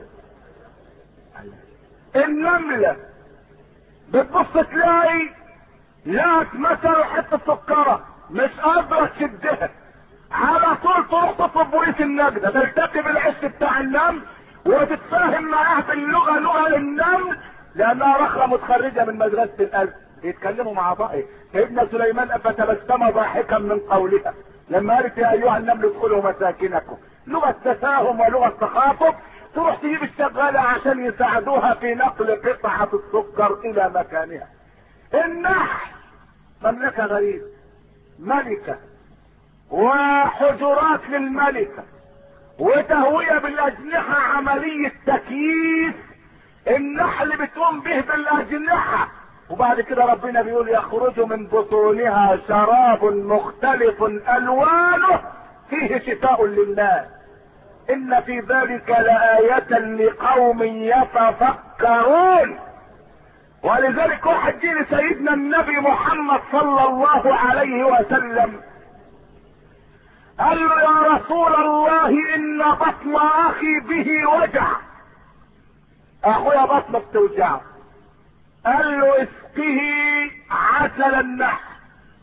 النملة بتبص تلاقي لقت مثلا حتة سكرة مش قادرة تشدها، على طول تروح تطلب بوليس النجدة تلتقي بالعش بتاع النمل وتتفاهم معاه باللغة، لغة النمل، لانها رخرة متخرجة من مدرسة الألف، يتكلموا مع بعض. سيدنا سليمان فتبسم ضاحكا من قولها لما قالت يا ايها النمل ادخلوا مساكنكم، لغة تفاهم ولغة تخاطب. تروح تجيب الشغالة عشان يساعدوها في نقل قطعة السكر الى مكانها. النحل مملكة غريبة، ملكة وحجرات للملكة وتهوية بالاجنحة، عملية تكييف النحل بتقوم به بالاجنحة. وبعد كده ربنا بيقول يخرج من بطونها شراب مختلف الوانه فيه شفاء للناس ان في ذلك لآية لقوم يتفكرون. ولذلك واحد جه لسيدنا النبي محمد صلى الله عليه وسلم قال له يا رسول الله ان بطن اخي به وجع، اخويا بطنه بتوجعه. قال له اسقه عسل النحل.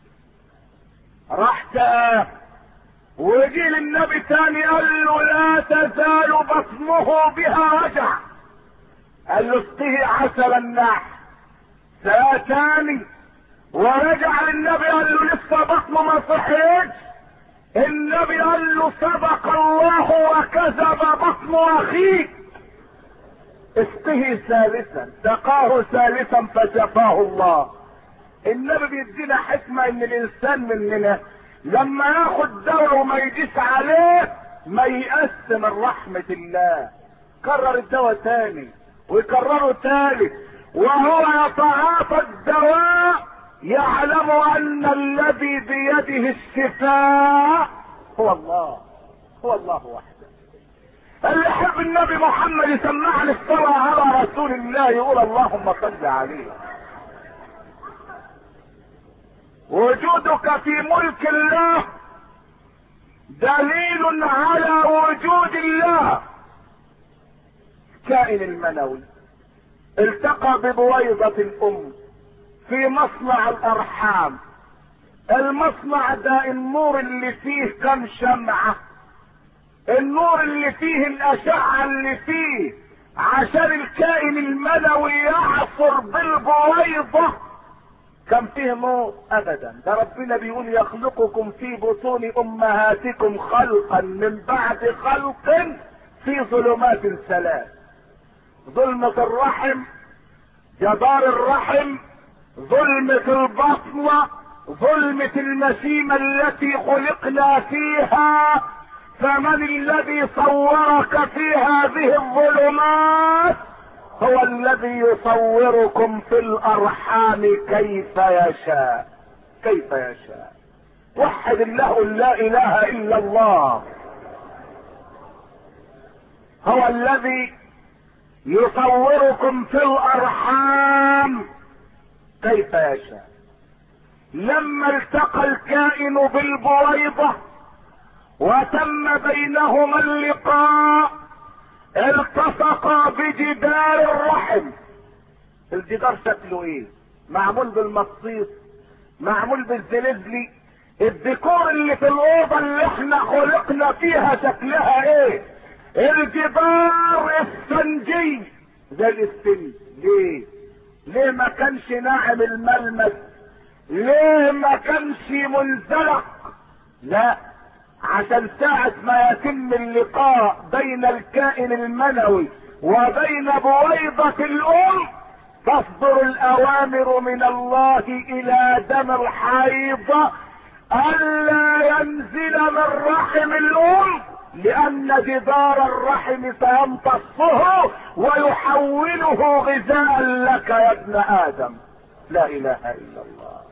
راح تقام وجي للنبي تاني قال له لا تزال بطنه بها وجع. قال له اسقه عسل النحل. تاني ورجع للنبي قال له لسه بطنه ما صحيتش. النبي قال له صدق الله وكذب بطن اخيك. اسقه ثالثا، سقاه ثالثا فشفاه الله. النبي بيدينا حكمة ان الانسان مننا لما ياخد دواء وما يجيش عليه ما ييأس من رحمة الله، كرر الدواء تاني ويكرره تالت، وهو يتعاطى الدواء يعلم ان الذي بيده الشفاء هو الله، هو الله وحده. اللي يحب النبي محمد يسمعني الصلاة على رسول الله يقول اللهم صل عليه. وجودك في ملك الله دليل على وجود الله. كائن المنوي التقى ببويضة الام في مصنع الارحام. المصنع ده النور اللي فيه كم شمعة، النور اللي فيه الاشعة اللي فيه عشان الكائن المنوي يعصر بالبويضة كم فيه نور؟ ابدا. ده ربنا بيقول يخلقكم في بطون امهاتكم خلقا من بعد خلق في ظلمات ثلاث: ظلمة الرحم، جدار الرحم، ظلمة البطن، ظلمة المسيمة التي خلقنا فيها. فمن الذي صورك في هذه الظلمات؟ هو الذي يصوركم في الارحام كيف يشاء، كيف يشاء. وحد الله لا اله الا الله. هو الذي يصوركم في الارحام كيف يشاء. لما التقى الكائن بالبويضة وتم بينهما اللقاء التصقا بجدار الرحم. الجدار شكله ايه؟ معمول بالمصيص، معمول بالزلزلي. الديكور اللي في الاوضه اللي احنا خلقنا فيها شكلها ايه؟ الجدار اسفنجي زي الاسفنج. ليه ما كانش ناعم الملمس؟ ليه ما كانش منزلق؟ لا، عشان ساعة ما يتم اللقاء بين الكائن المنوي وبين بويضة الام تصدر الاوامر من الله الى دم الحيض الا ينزل من رحم الام، لان جدار الرحم سيمتصه ويحوله غذاء لك يا ابن ادم. لا اله الا الله.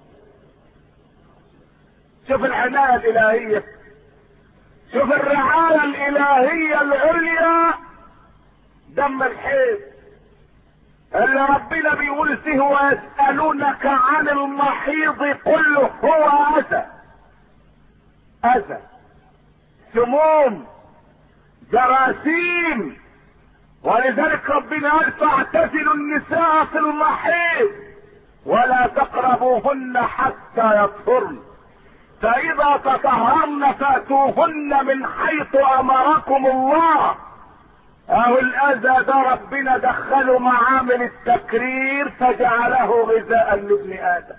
شوف العناية الالهية، شوف الرعاية الالهية العليا. دم الحيض اللي ربنا بيقول فيه ويسألونك عن المحيض قل هو اذى، اذى، سموم، جراثيم، ولذلك ربنا قال فاعتزلوا النساء في المحيض ولا تقربوهن حتى يطهرن، فاذا تطهرن فاتوهن من حيث امركم الله. اهو الاذى ده ربنا دخله معامل التكرير فجعله غذاء لابن ادم،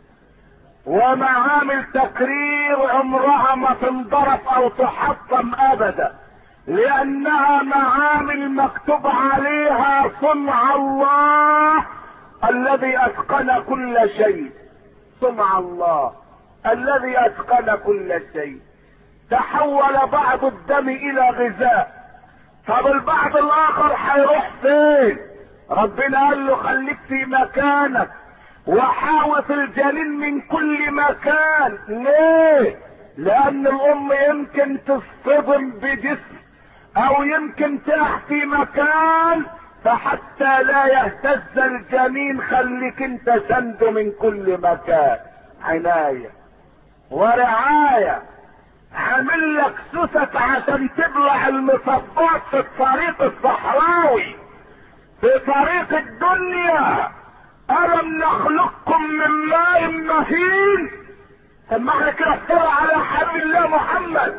ومعامل تكرير عمرها ما تنضرب او تحطم ابدا، لانها معامل مكتوب عليها صنع الله الذي اتقن كل شيء. صنع الله الذي اتقن كل شيء. تحول بعض الدم الى غذاء، طب البعض الاخر هيروح فين؟ ربنا قال له خليك في مكانك وحاوط الجنين من كل مكان. ليه؟ لان الام يمكن تصطدم بجسم او يمكن تحفي مكان، فحتى لا يهتز الجنين خليك انت سنده من كل مكان. عناية ورعاية. عامل لك سوست عشان تبلع المصبات في الطريق الصحراوي، في طريق الدنيا. ألم نخلقكم من ماء مهين؟ ثم احنا كده افترى على حبيب الله محمد.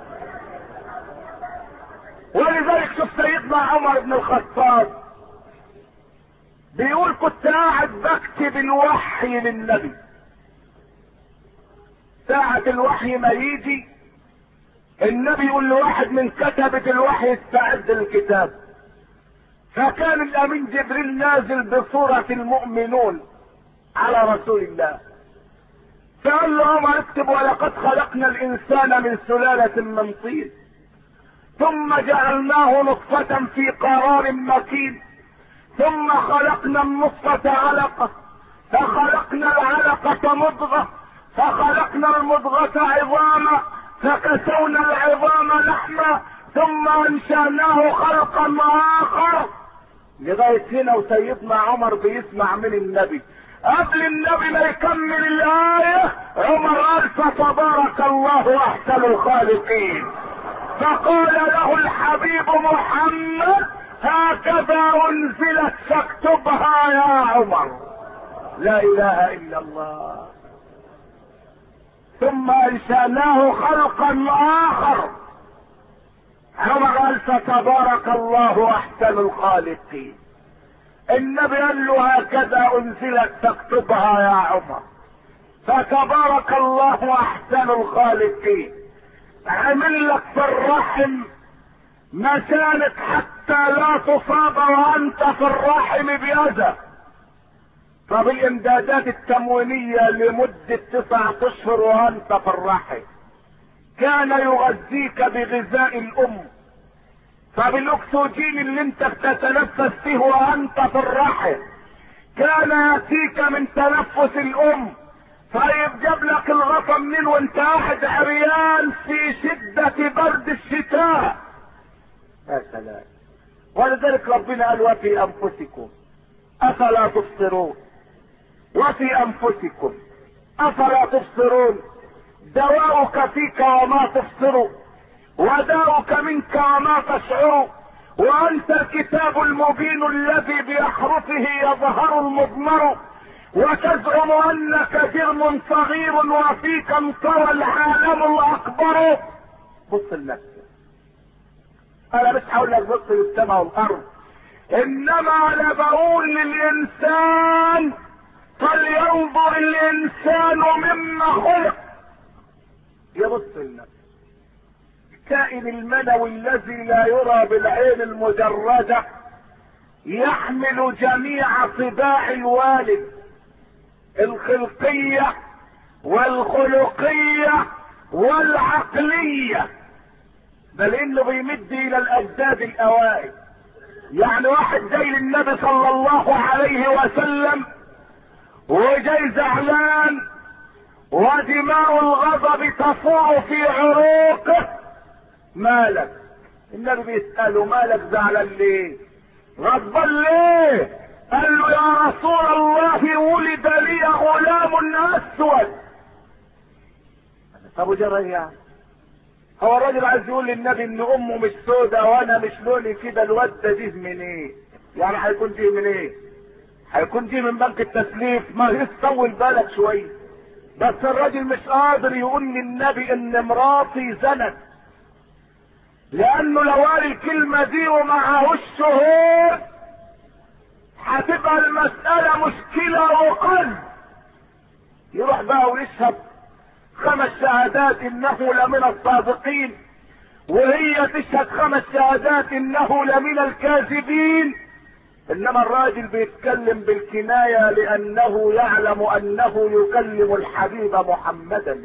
ولذلك شوف سيدنا عمر بن الخطاب بيقول كنت قاعد بكتب الوحي للنبي، ساعة الوحي ما يجي النبي يقول لواحد من كتبة الوحي استعد الكتاب، فكان الامين جبريل نازل بصورة المؤمنون على رسول الله، فقال له عمر اكتب ولقد خلقنا الانسان من سلالة من طين ثم جعلناه نطفة في قرار مكين ثم خلقنا النطفة علقة فخلقنا العلقة مضغة فخلقنا المضغة عظاما فكسونا العظام لحما ثم انشأناه خلقا اخر. لغاية هنا وسيدنا عمر بيسمع من النبي. قبل النبي ما يكمل الآية عمر قال فتبارك الله احسن الخالقين، فقال له الحبيب محمد هكذا انزلت فاكتبها يا عمر. لا اله الا الله. ثم انشأناه خلقا اخر. عمر قال فتبارك الله احسن الخالقين. النبي قال له هكذا انزلت فاكتبها يا عمر. فتبارك الله احسن الخالقين. عمل لك في الرحم مسالك حتى لا تصاب وانت في الرحم بأذى. طب الامدادات التموينية لمدة 9 اشهر وانت في الرحم كان يغذيك بغذاء الام. طب الاكسجين اللي انت بتتنفس فيه وانت في الرحم كان ياتيك من تنفس الام. طيب جاب لك الغطا منين وانت قاعد عريان في شدة برد الشتاء؟ يا سلام. ولذلك ربنا قال وفي انفسكم افلا تبصرون. وفي انفسكم افلا تبصرون. دواؤك فيك وما تبصر وداؤك منك وما تشعر، وانت الكتاب المبين الذي باحرفه يظهر المضمر، وتزعم انك جرم صغير وفيك انطوى العالم الاكبر. بص لنفسك. انا مش هقول لك بص للسماء والارض، انما انا بقول للانسان فلينظر الانسان مما خلق. يبص لنفسه. الكائن المنوي الذي لا يرى بالعين المجردة يحمل جميع طباع الوالد الخلقية والخلقية والعقلية، بل انه بيمد الى الاجداد الاوائل. يعني واحد جاي للنبي صلى الله عليه وسلم وجاي زعلان ودماء الغضب تفور في عروقه، مالك؟ النبي بيسأله مالك زعلان ليه؟ غضبان ليه؟ قال له يا رسول الله ولد لي غلام اسود. طب وجرى يعني؟ هو الراجل عايز يقول للنبي ان امه مش سودة وانا مش لوني كده، الواد ده جه من ايه؟ يعني هيكون جه من ايه؟ هيكون جه من بنك التسليف؟ ما يطول بالك شويه. بس الراجل مش قادر يقول للنبي ان مراتي زنت، لانه لو قال الكلمه دي ومعه الشهود هتبقى المساله مشكله وقلب. يروح بقى ويشهد 5 شهادات انه لمن الصادقين، وهي تشهد 5 شهادات انه لمن الكاذبين. انما الراجل بيتكلم بالكناية لانه يعلم انه يكلم الحبيب محمدا.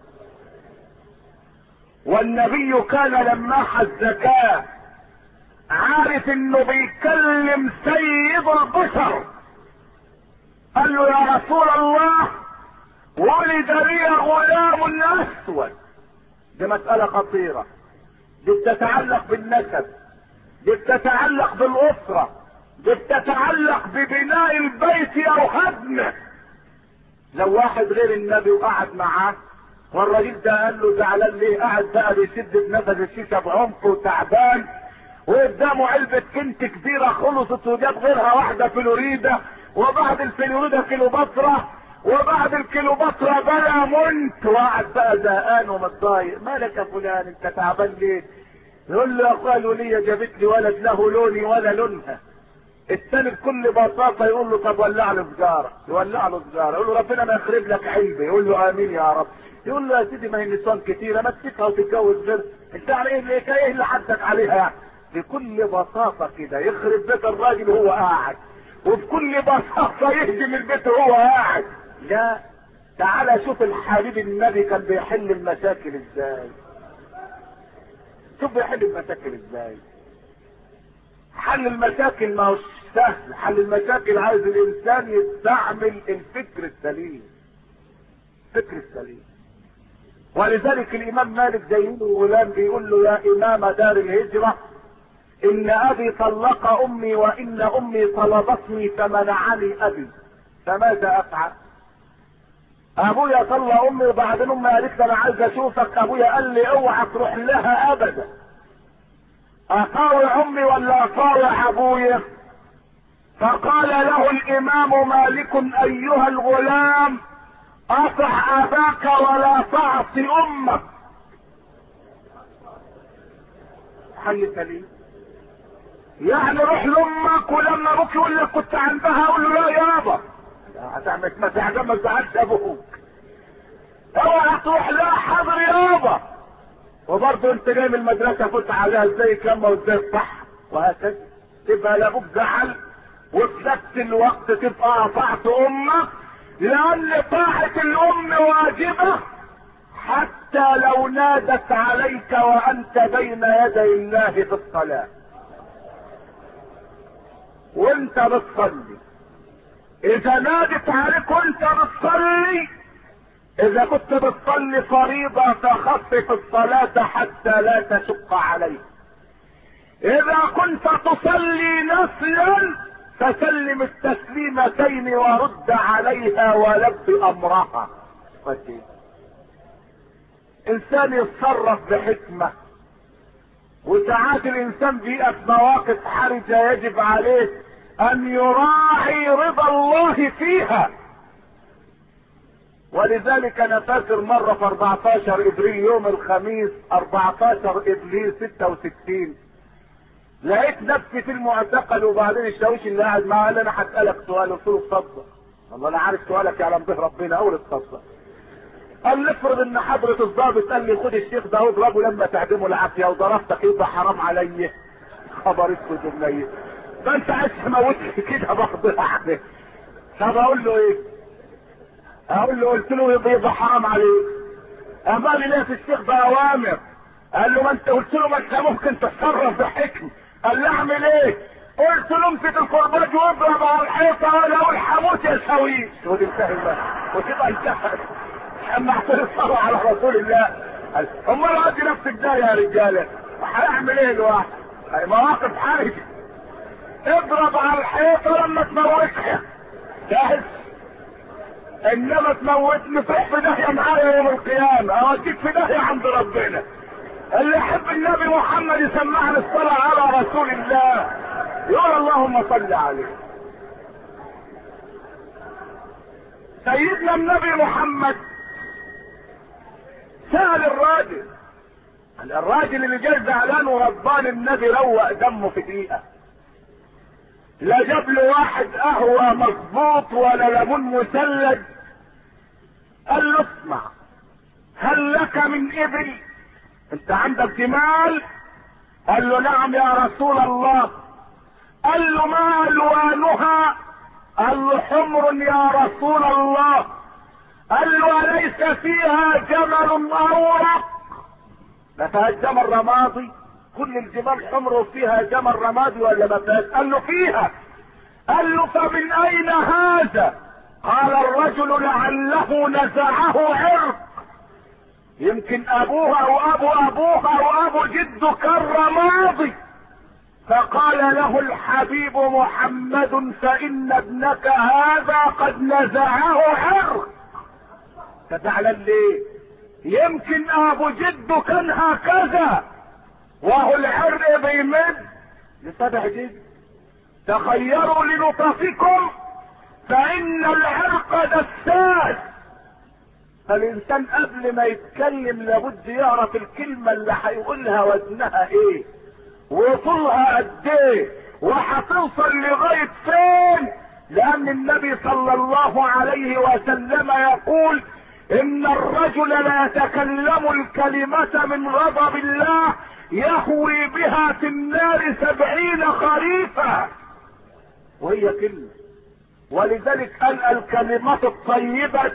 والنبي كان لماح الذكاء، عارف انه بيكلم سيد البشر. قال له يا رسول الله ولد لي غلام اسود. دي مسألة خطيرة، دي بتتعلق بالنسب، دي بتتعلق بالاسرة، دي بتتعلق ببناء البيت او هدمه. لو واحد غير النبي وقعد معاه والراجل ده قال له زعلان ليه، قاعد بقى بيسد بنفس الشيشه بعمق وتعبان، وقدامه علبه كنت كبيره خلصت وجاب غيرها واحده فلوريدا، وبعد الفلوريدا كيلوباترا، وبعد الكيلوباترا بلا منت، وقعد بقى زهقان ومتضايق. مالك يا فلان انت تعبان ليه؟ يقول له يا اخويا الوليه جابت لي ولد له لوني ولا لونها. الثاني بكل بساطه يقول له طب ولع له سجاره، يولع له سجاره، يقول له ربنا ما يخرب لك علبه، يقول له امين يا رب. يقول له يا سيدي ما هي نسوان كتيره، ما تسيبها وتتجوز غير انت على ايه اللي حدك عليها يعني؟ بكل بساطه كده يخرب بيت الراجل وهو قاعد، وبكل بساطه يهدم البيت وهو قاعد. لا، تعالى شوف الحبيب النبي كان بيحل المشاكل ازاي. شوف بيحل المشاكل ازاي. حل المشاكل ما هوش سهل، حل المشاكل عايز الانسان يستعمل الفكر السليم. الفكر السليم. ولذلك الامام مالك زينه غلام بيقول له يا امام دار الهجرة ان ابي طلق امي وان امي طلبتني فمنعني ابي، فماذا افعل؟ ابويا طلق امي وبعدين امي قالت لي انا عايز اشوفك. ابويا قال لي اوعى تروح لها ابدا. اطاوع امي ولا اطاوع ابويا؟ فقال له الامام مالك ايها الغلام اطع اباك ولا تعص امك. حل سليم. يعني روح لامك، ولما ابوك يقول لك كنت عندها اقول له لا يابا هتعمل ما تعجبك زعلت ابوك. اوعى تروح لا حاضر يابا. وبرضه انت جاي من المدرسه فوت عليها ازاي كلمه وازاي الصح، وهكذا. تبقى لابوك زعل وفي نفس الوقت تبقى قطعت امك، لان طاعه الام واجبه حتى لو نادت عليك وانت بين يدي الله في الصلاه وانت بتصلي. اذا نادت عليك وانت بتصلي، اذا كنت بتصلي فريضة فخفف الصلاة حتى لا تشق عليك. اذا كنت تصلي نفلا فسلم التسليمتين ورد عليها ولب امرها. انسان يتصرف بحكمة، وساعات الانسان بيقف مواقف حرجة يجب عليه ان يراعي رضا الله فيها. ولذلك انا فاكر مرة في 14 ابريل يوم الخميس 14 ابريل 66 لقيت نفسي في المعتقل، وبعدين الشاويش اللي قاعد معاه قال انا هسألك سؤال. قلت له اتفضل. والله انا عارف سؤالك يعلم به ربنا. اقول اتفضل. قال لي افرض ان حضرة الضابط قال لي خد الشيخ ده واضربه لما تعدمه العافية وضربتك يبقى حرام عليا. خبر اسود ومنيل، ده انت عايز تموتني كده برضه يعني. طب اقول له ايه؟ اقول له قلت له يبقى حرام عليك. قال لي ليه في الشيخ ده اوامر؟ قال له ما انت قلت له ما انت ممكن تتصرف بحكم. قال لي اعمل ايه؟ قلت له امسك الكرباج واضرب على الحيطه ولو الحموت يساويه. ودي انتهى بقى وتبقى انتهت. اما اعترضوا على رسول الله. امال ادي نفسك ده يا رجاله، هيعمل ايه الواحد؟ مواقف حرجه. اضرب على الحيطه لما تموتها جاهز، انما تموتني تروح في داهيه معايا يوم القيامه، اوديك في داهيه عند ربنا. اللي يحب النبي محمد يسمعني الصلاه على رسول الله، يقول اللهم صل عليه. سيدنا النبي محمد سأل الراجل اللي جاي زعلان وغضبان، النبي روق دمه في دقيقة. لا جاب له واحد قهوة مظبوط ولا ليمون مثلج. قال له اسمع، هل لك من ابل؟ انت عندك جمال؟ قال له نعم يا رسول الله. قال له ما الوانها؟ قال له حمر يا رسول الله. قال له أليس فيها جمل أورق؟ ما فيهاش جمل رمادي؟ كل الجمال حمر وفيها جمل رمادي ولا ما فيهاش؟ قال له فيها. قال له فمن أين هذا؟ قال الرجل لعله نزعه عرق، يمكن أبوها أو أبوها أو أبو جده كان رمادي. فقال له الحبيب محمد فإن ابنك هذا قد نزعه عرق. تزعلان ليه؟ يمكن ابو جده كان هكذا وهو العرق بيمد لسبع جد. تخيروا لنطفكم فان العرق دساس. فالانسان قبل ما يتكلم لابد يعرف الكلمة اللي هيقولها وزنها ايه وطولها قد ايه وهتوصل لغاية فين، لان النبي صلى الله عليه وسلم يقول ان الرجل لا يتكلم الكلمة من غضب الله يهوي بها في النار 70 خريفا، وهي كلمة. ولذلك قال الكلمة الطيبة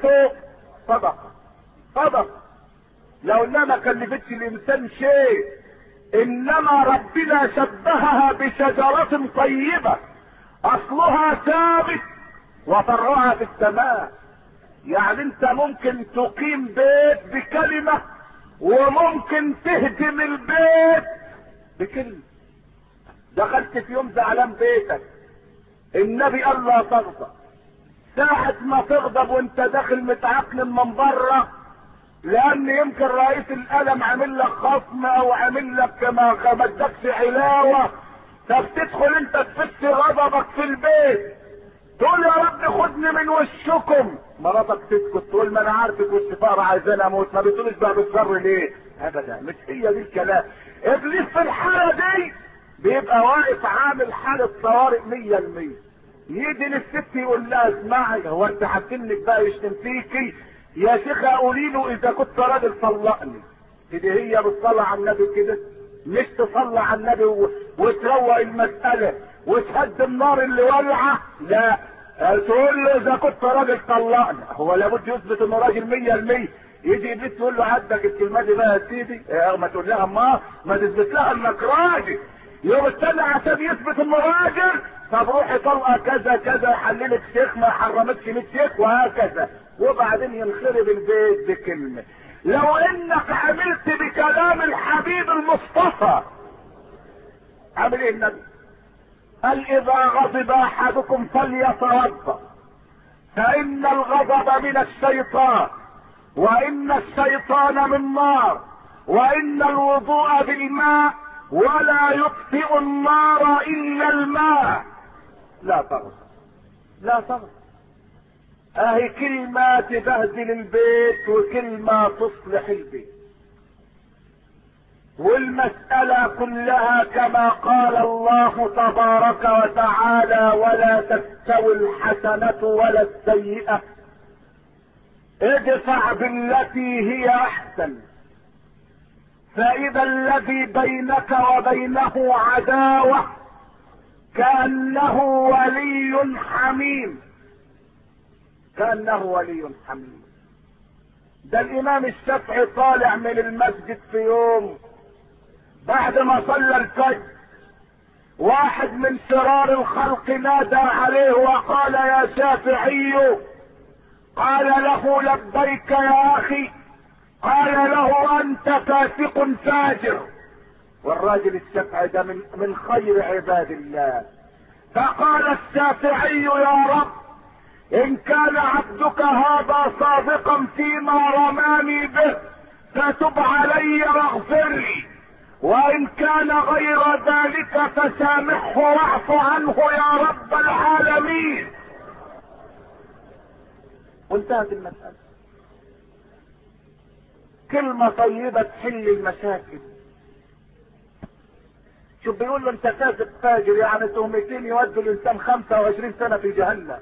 صدقة. لو انها ما كلفتش الانسان شيء، انما ربنا شبهها بشجرة طيبة اصلها ثابت وفرعها في السماء. يعني انت ممكن تقيم بيت بكلمة وممكن تهدم البيت بكلمة. دخلت في يوم زعلان بيتك، النبي قال لا تغضب. ساعة ما تغضب وانت داخل متعقل من بره، لان يمكن رئيس القلم عامل لك خصم او عامل لك ما بدكش علاوة، فبتدخل انت تفت غضبك في البيت تقول يا رب خدني من وشكم. مراتك تسكت تقول ما انا عارفك والشفاره عايزاني اموت. ما بتقولش بقى بالشر ليه؟ ابدا، مش هي دي الكلام. ابليس في الحاله دي بيبقى واقف عامل حاله طوارئ 100%. يجي للست يقول لها اسمعي، هو انت هتنك بقى يشتم فيكي يا شيخه؟ قولي له اذا كنت راجل طلقني. كده هي بتصلي على النبي كده؟ مش تصلي على النبي وتروق المساله وتهد النار اللي ولعه، لا تقول له اذا كنت راجل طلقني. هو لابد يثبت انه راجل 100%. يجي ابليس تقول له عندك الكلمه دي بقى يا سيدي، ما تقول لها ما تثبت لها انك راجل. يوم الثاني عشان يثبت انه راجل، طب روحي طلقه كذا كذا، يحللك شيخ ما حرمتش 100 شيخ وهكذا، وبعدين ينخرب البيت بكلمه. لو انك عملت بكلام الحبيب المصطفى، عمل ايه النبي؟ قال اذا غضب احدكم فليتوضا فان الغضب من الشيطان وان الشيطان من نار وان الوضوء بالماء ولا يطفئ النار الا الماء. لا تغضب. اهي كلمة تبهدل البيت وكلمة تصلح البيت. والمسألة كلها كما قال الله تبارك وتعالى ولا تستوي الحسنة ولا السيئة ادفع بالتي هي احسن، فاذا الذي بينك وبينه عداوة كأنه ولي حميم. كأنه ولي حميم. ده الامام الشافعي طالع من المسجد في يوم بعد ما صلى الفجر، واحد من شرار الخلق نادى عليه وقال يا شافعي. قال له لبيك يا اخي. قال له انت فاسق فاجر. والراجل الشافعي ده من خير عباد الله. فقال الشافعي يا رب ان كان عبدك هذا صادقا فيما رماني به فتب علي واغفر لي، وان كان غير ذلك فسامحه واعف عنه يا رب العالمين. وانتهت المسألة. كلمة طيبة تحل المشاكل. شوف بيقول له انت فاسق فاجر، يعني تهمتين يودوا الانسان 25 سنة في جهنم،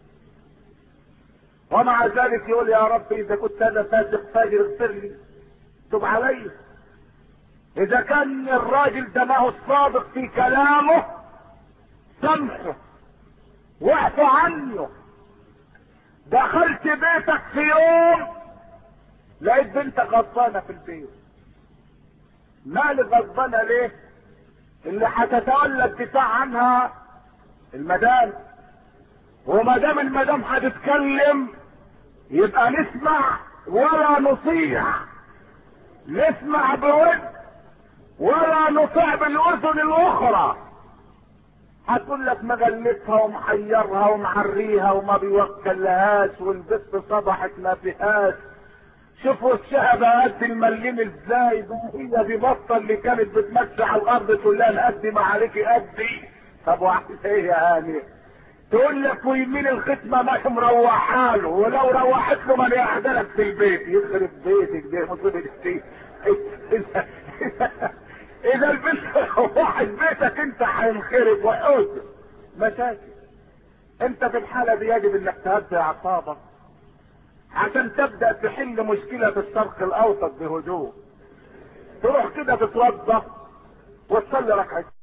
ومع ذلك يقول يا رب اذا كنت انا فاسق فاجر اغفر لي، تب علي. اذا كان الراجل ده ما هو الصادق في كلامه سامحه واعف عنه. دخلت بيتك في يوم لقيت بنتك غضبانه في البيت، مالك غضبانه ليه؟ اللي هتتولى الدفاع عنها المدام، وما دام المدام هتتكلم يبقى نسمع ولا نطيع، نسمع بود ولا نطيع بالاذن الاخرى. هتقول لك مغلفها ومحيرها ومعريها وما بيوكلهاش، والبت صبحت ما فيهاش. شوفوا وشها بقى قد المليم ازاي، هي دي بطه اللي كانت بتمشي على الارض تقول لها نقدم عليكي قدي. طب وعايز ايه يا هاني؟ تقول لك ويمين الختمه ماشي مروحها له، ولو روحت له ما يقعدلك في البيت. يخرب بيتك دي مصيبه دي. اذا البنت روحت بيتك انت هينخرب وحوش مشاكل. انت في الحاله دي يجب انك تهدي اعصابك عشان تبدأ تحل مشكلة في الشرق الاوسط بهدوء. تروح كده تتوضا وتصلي ركعتين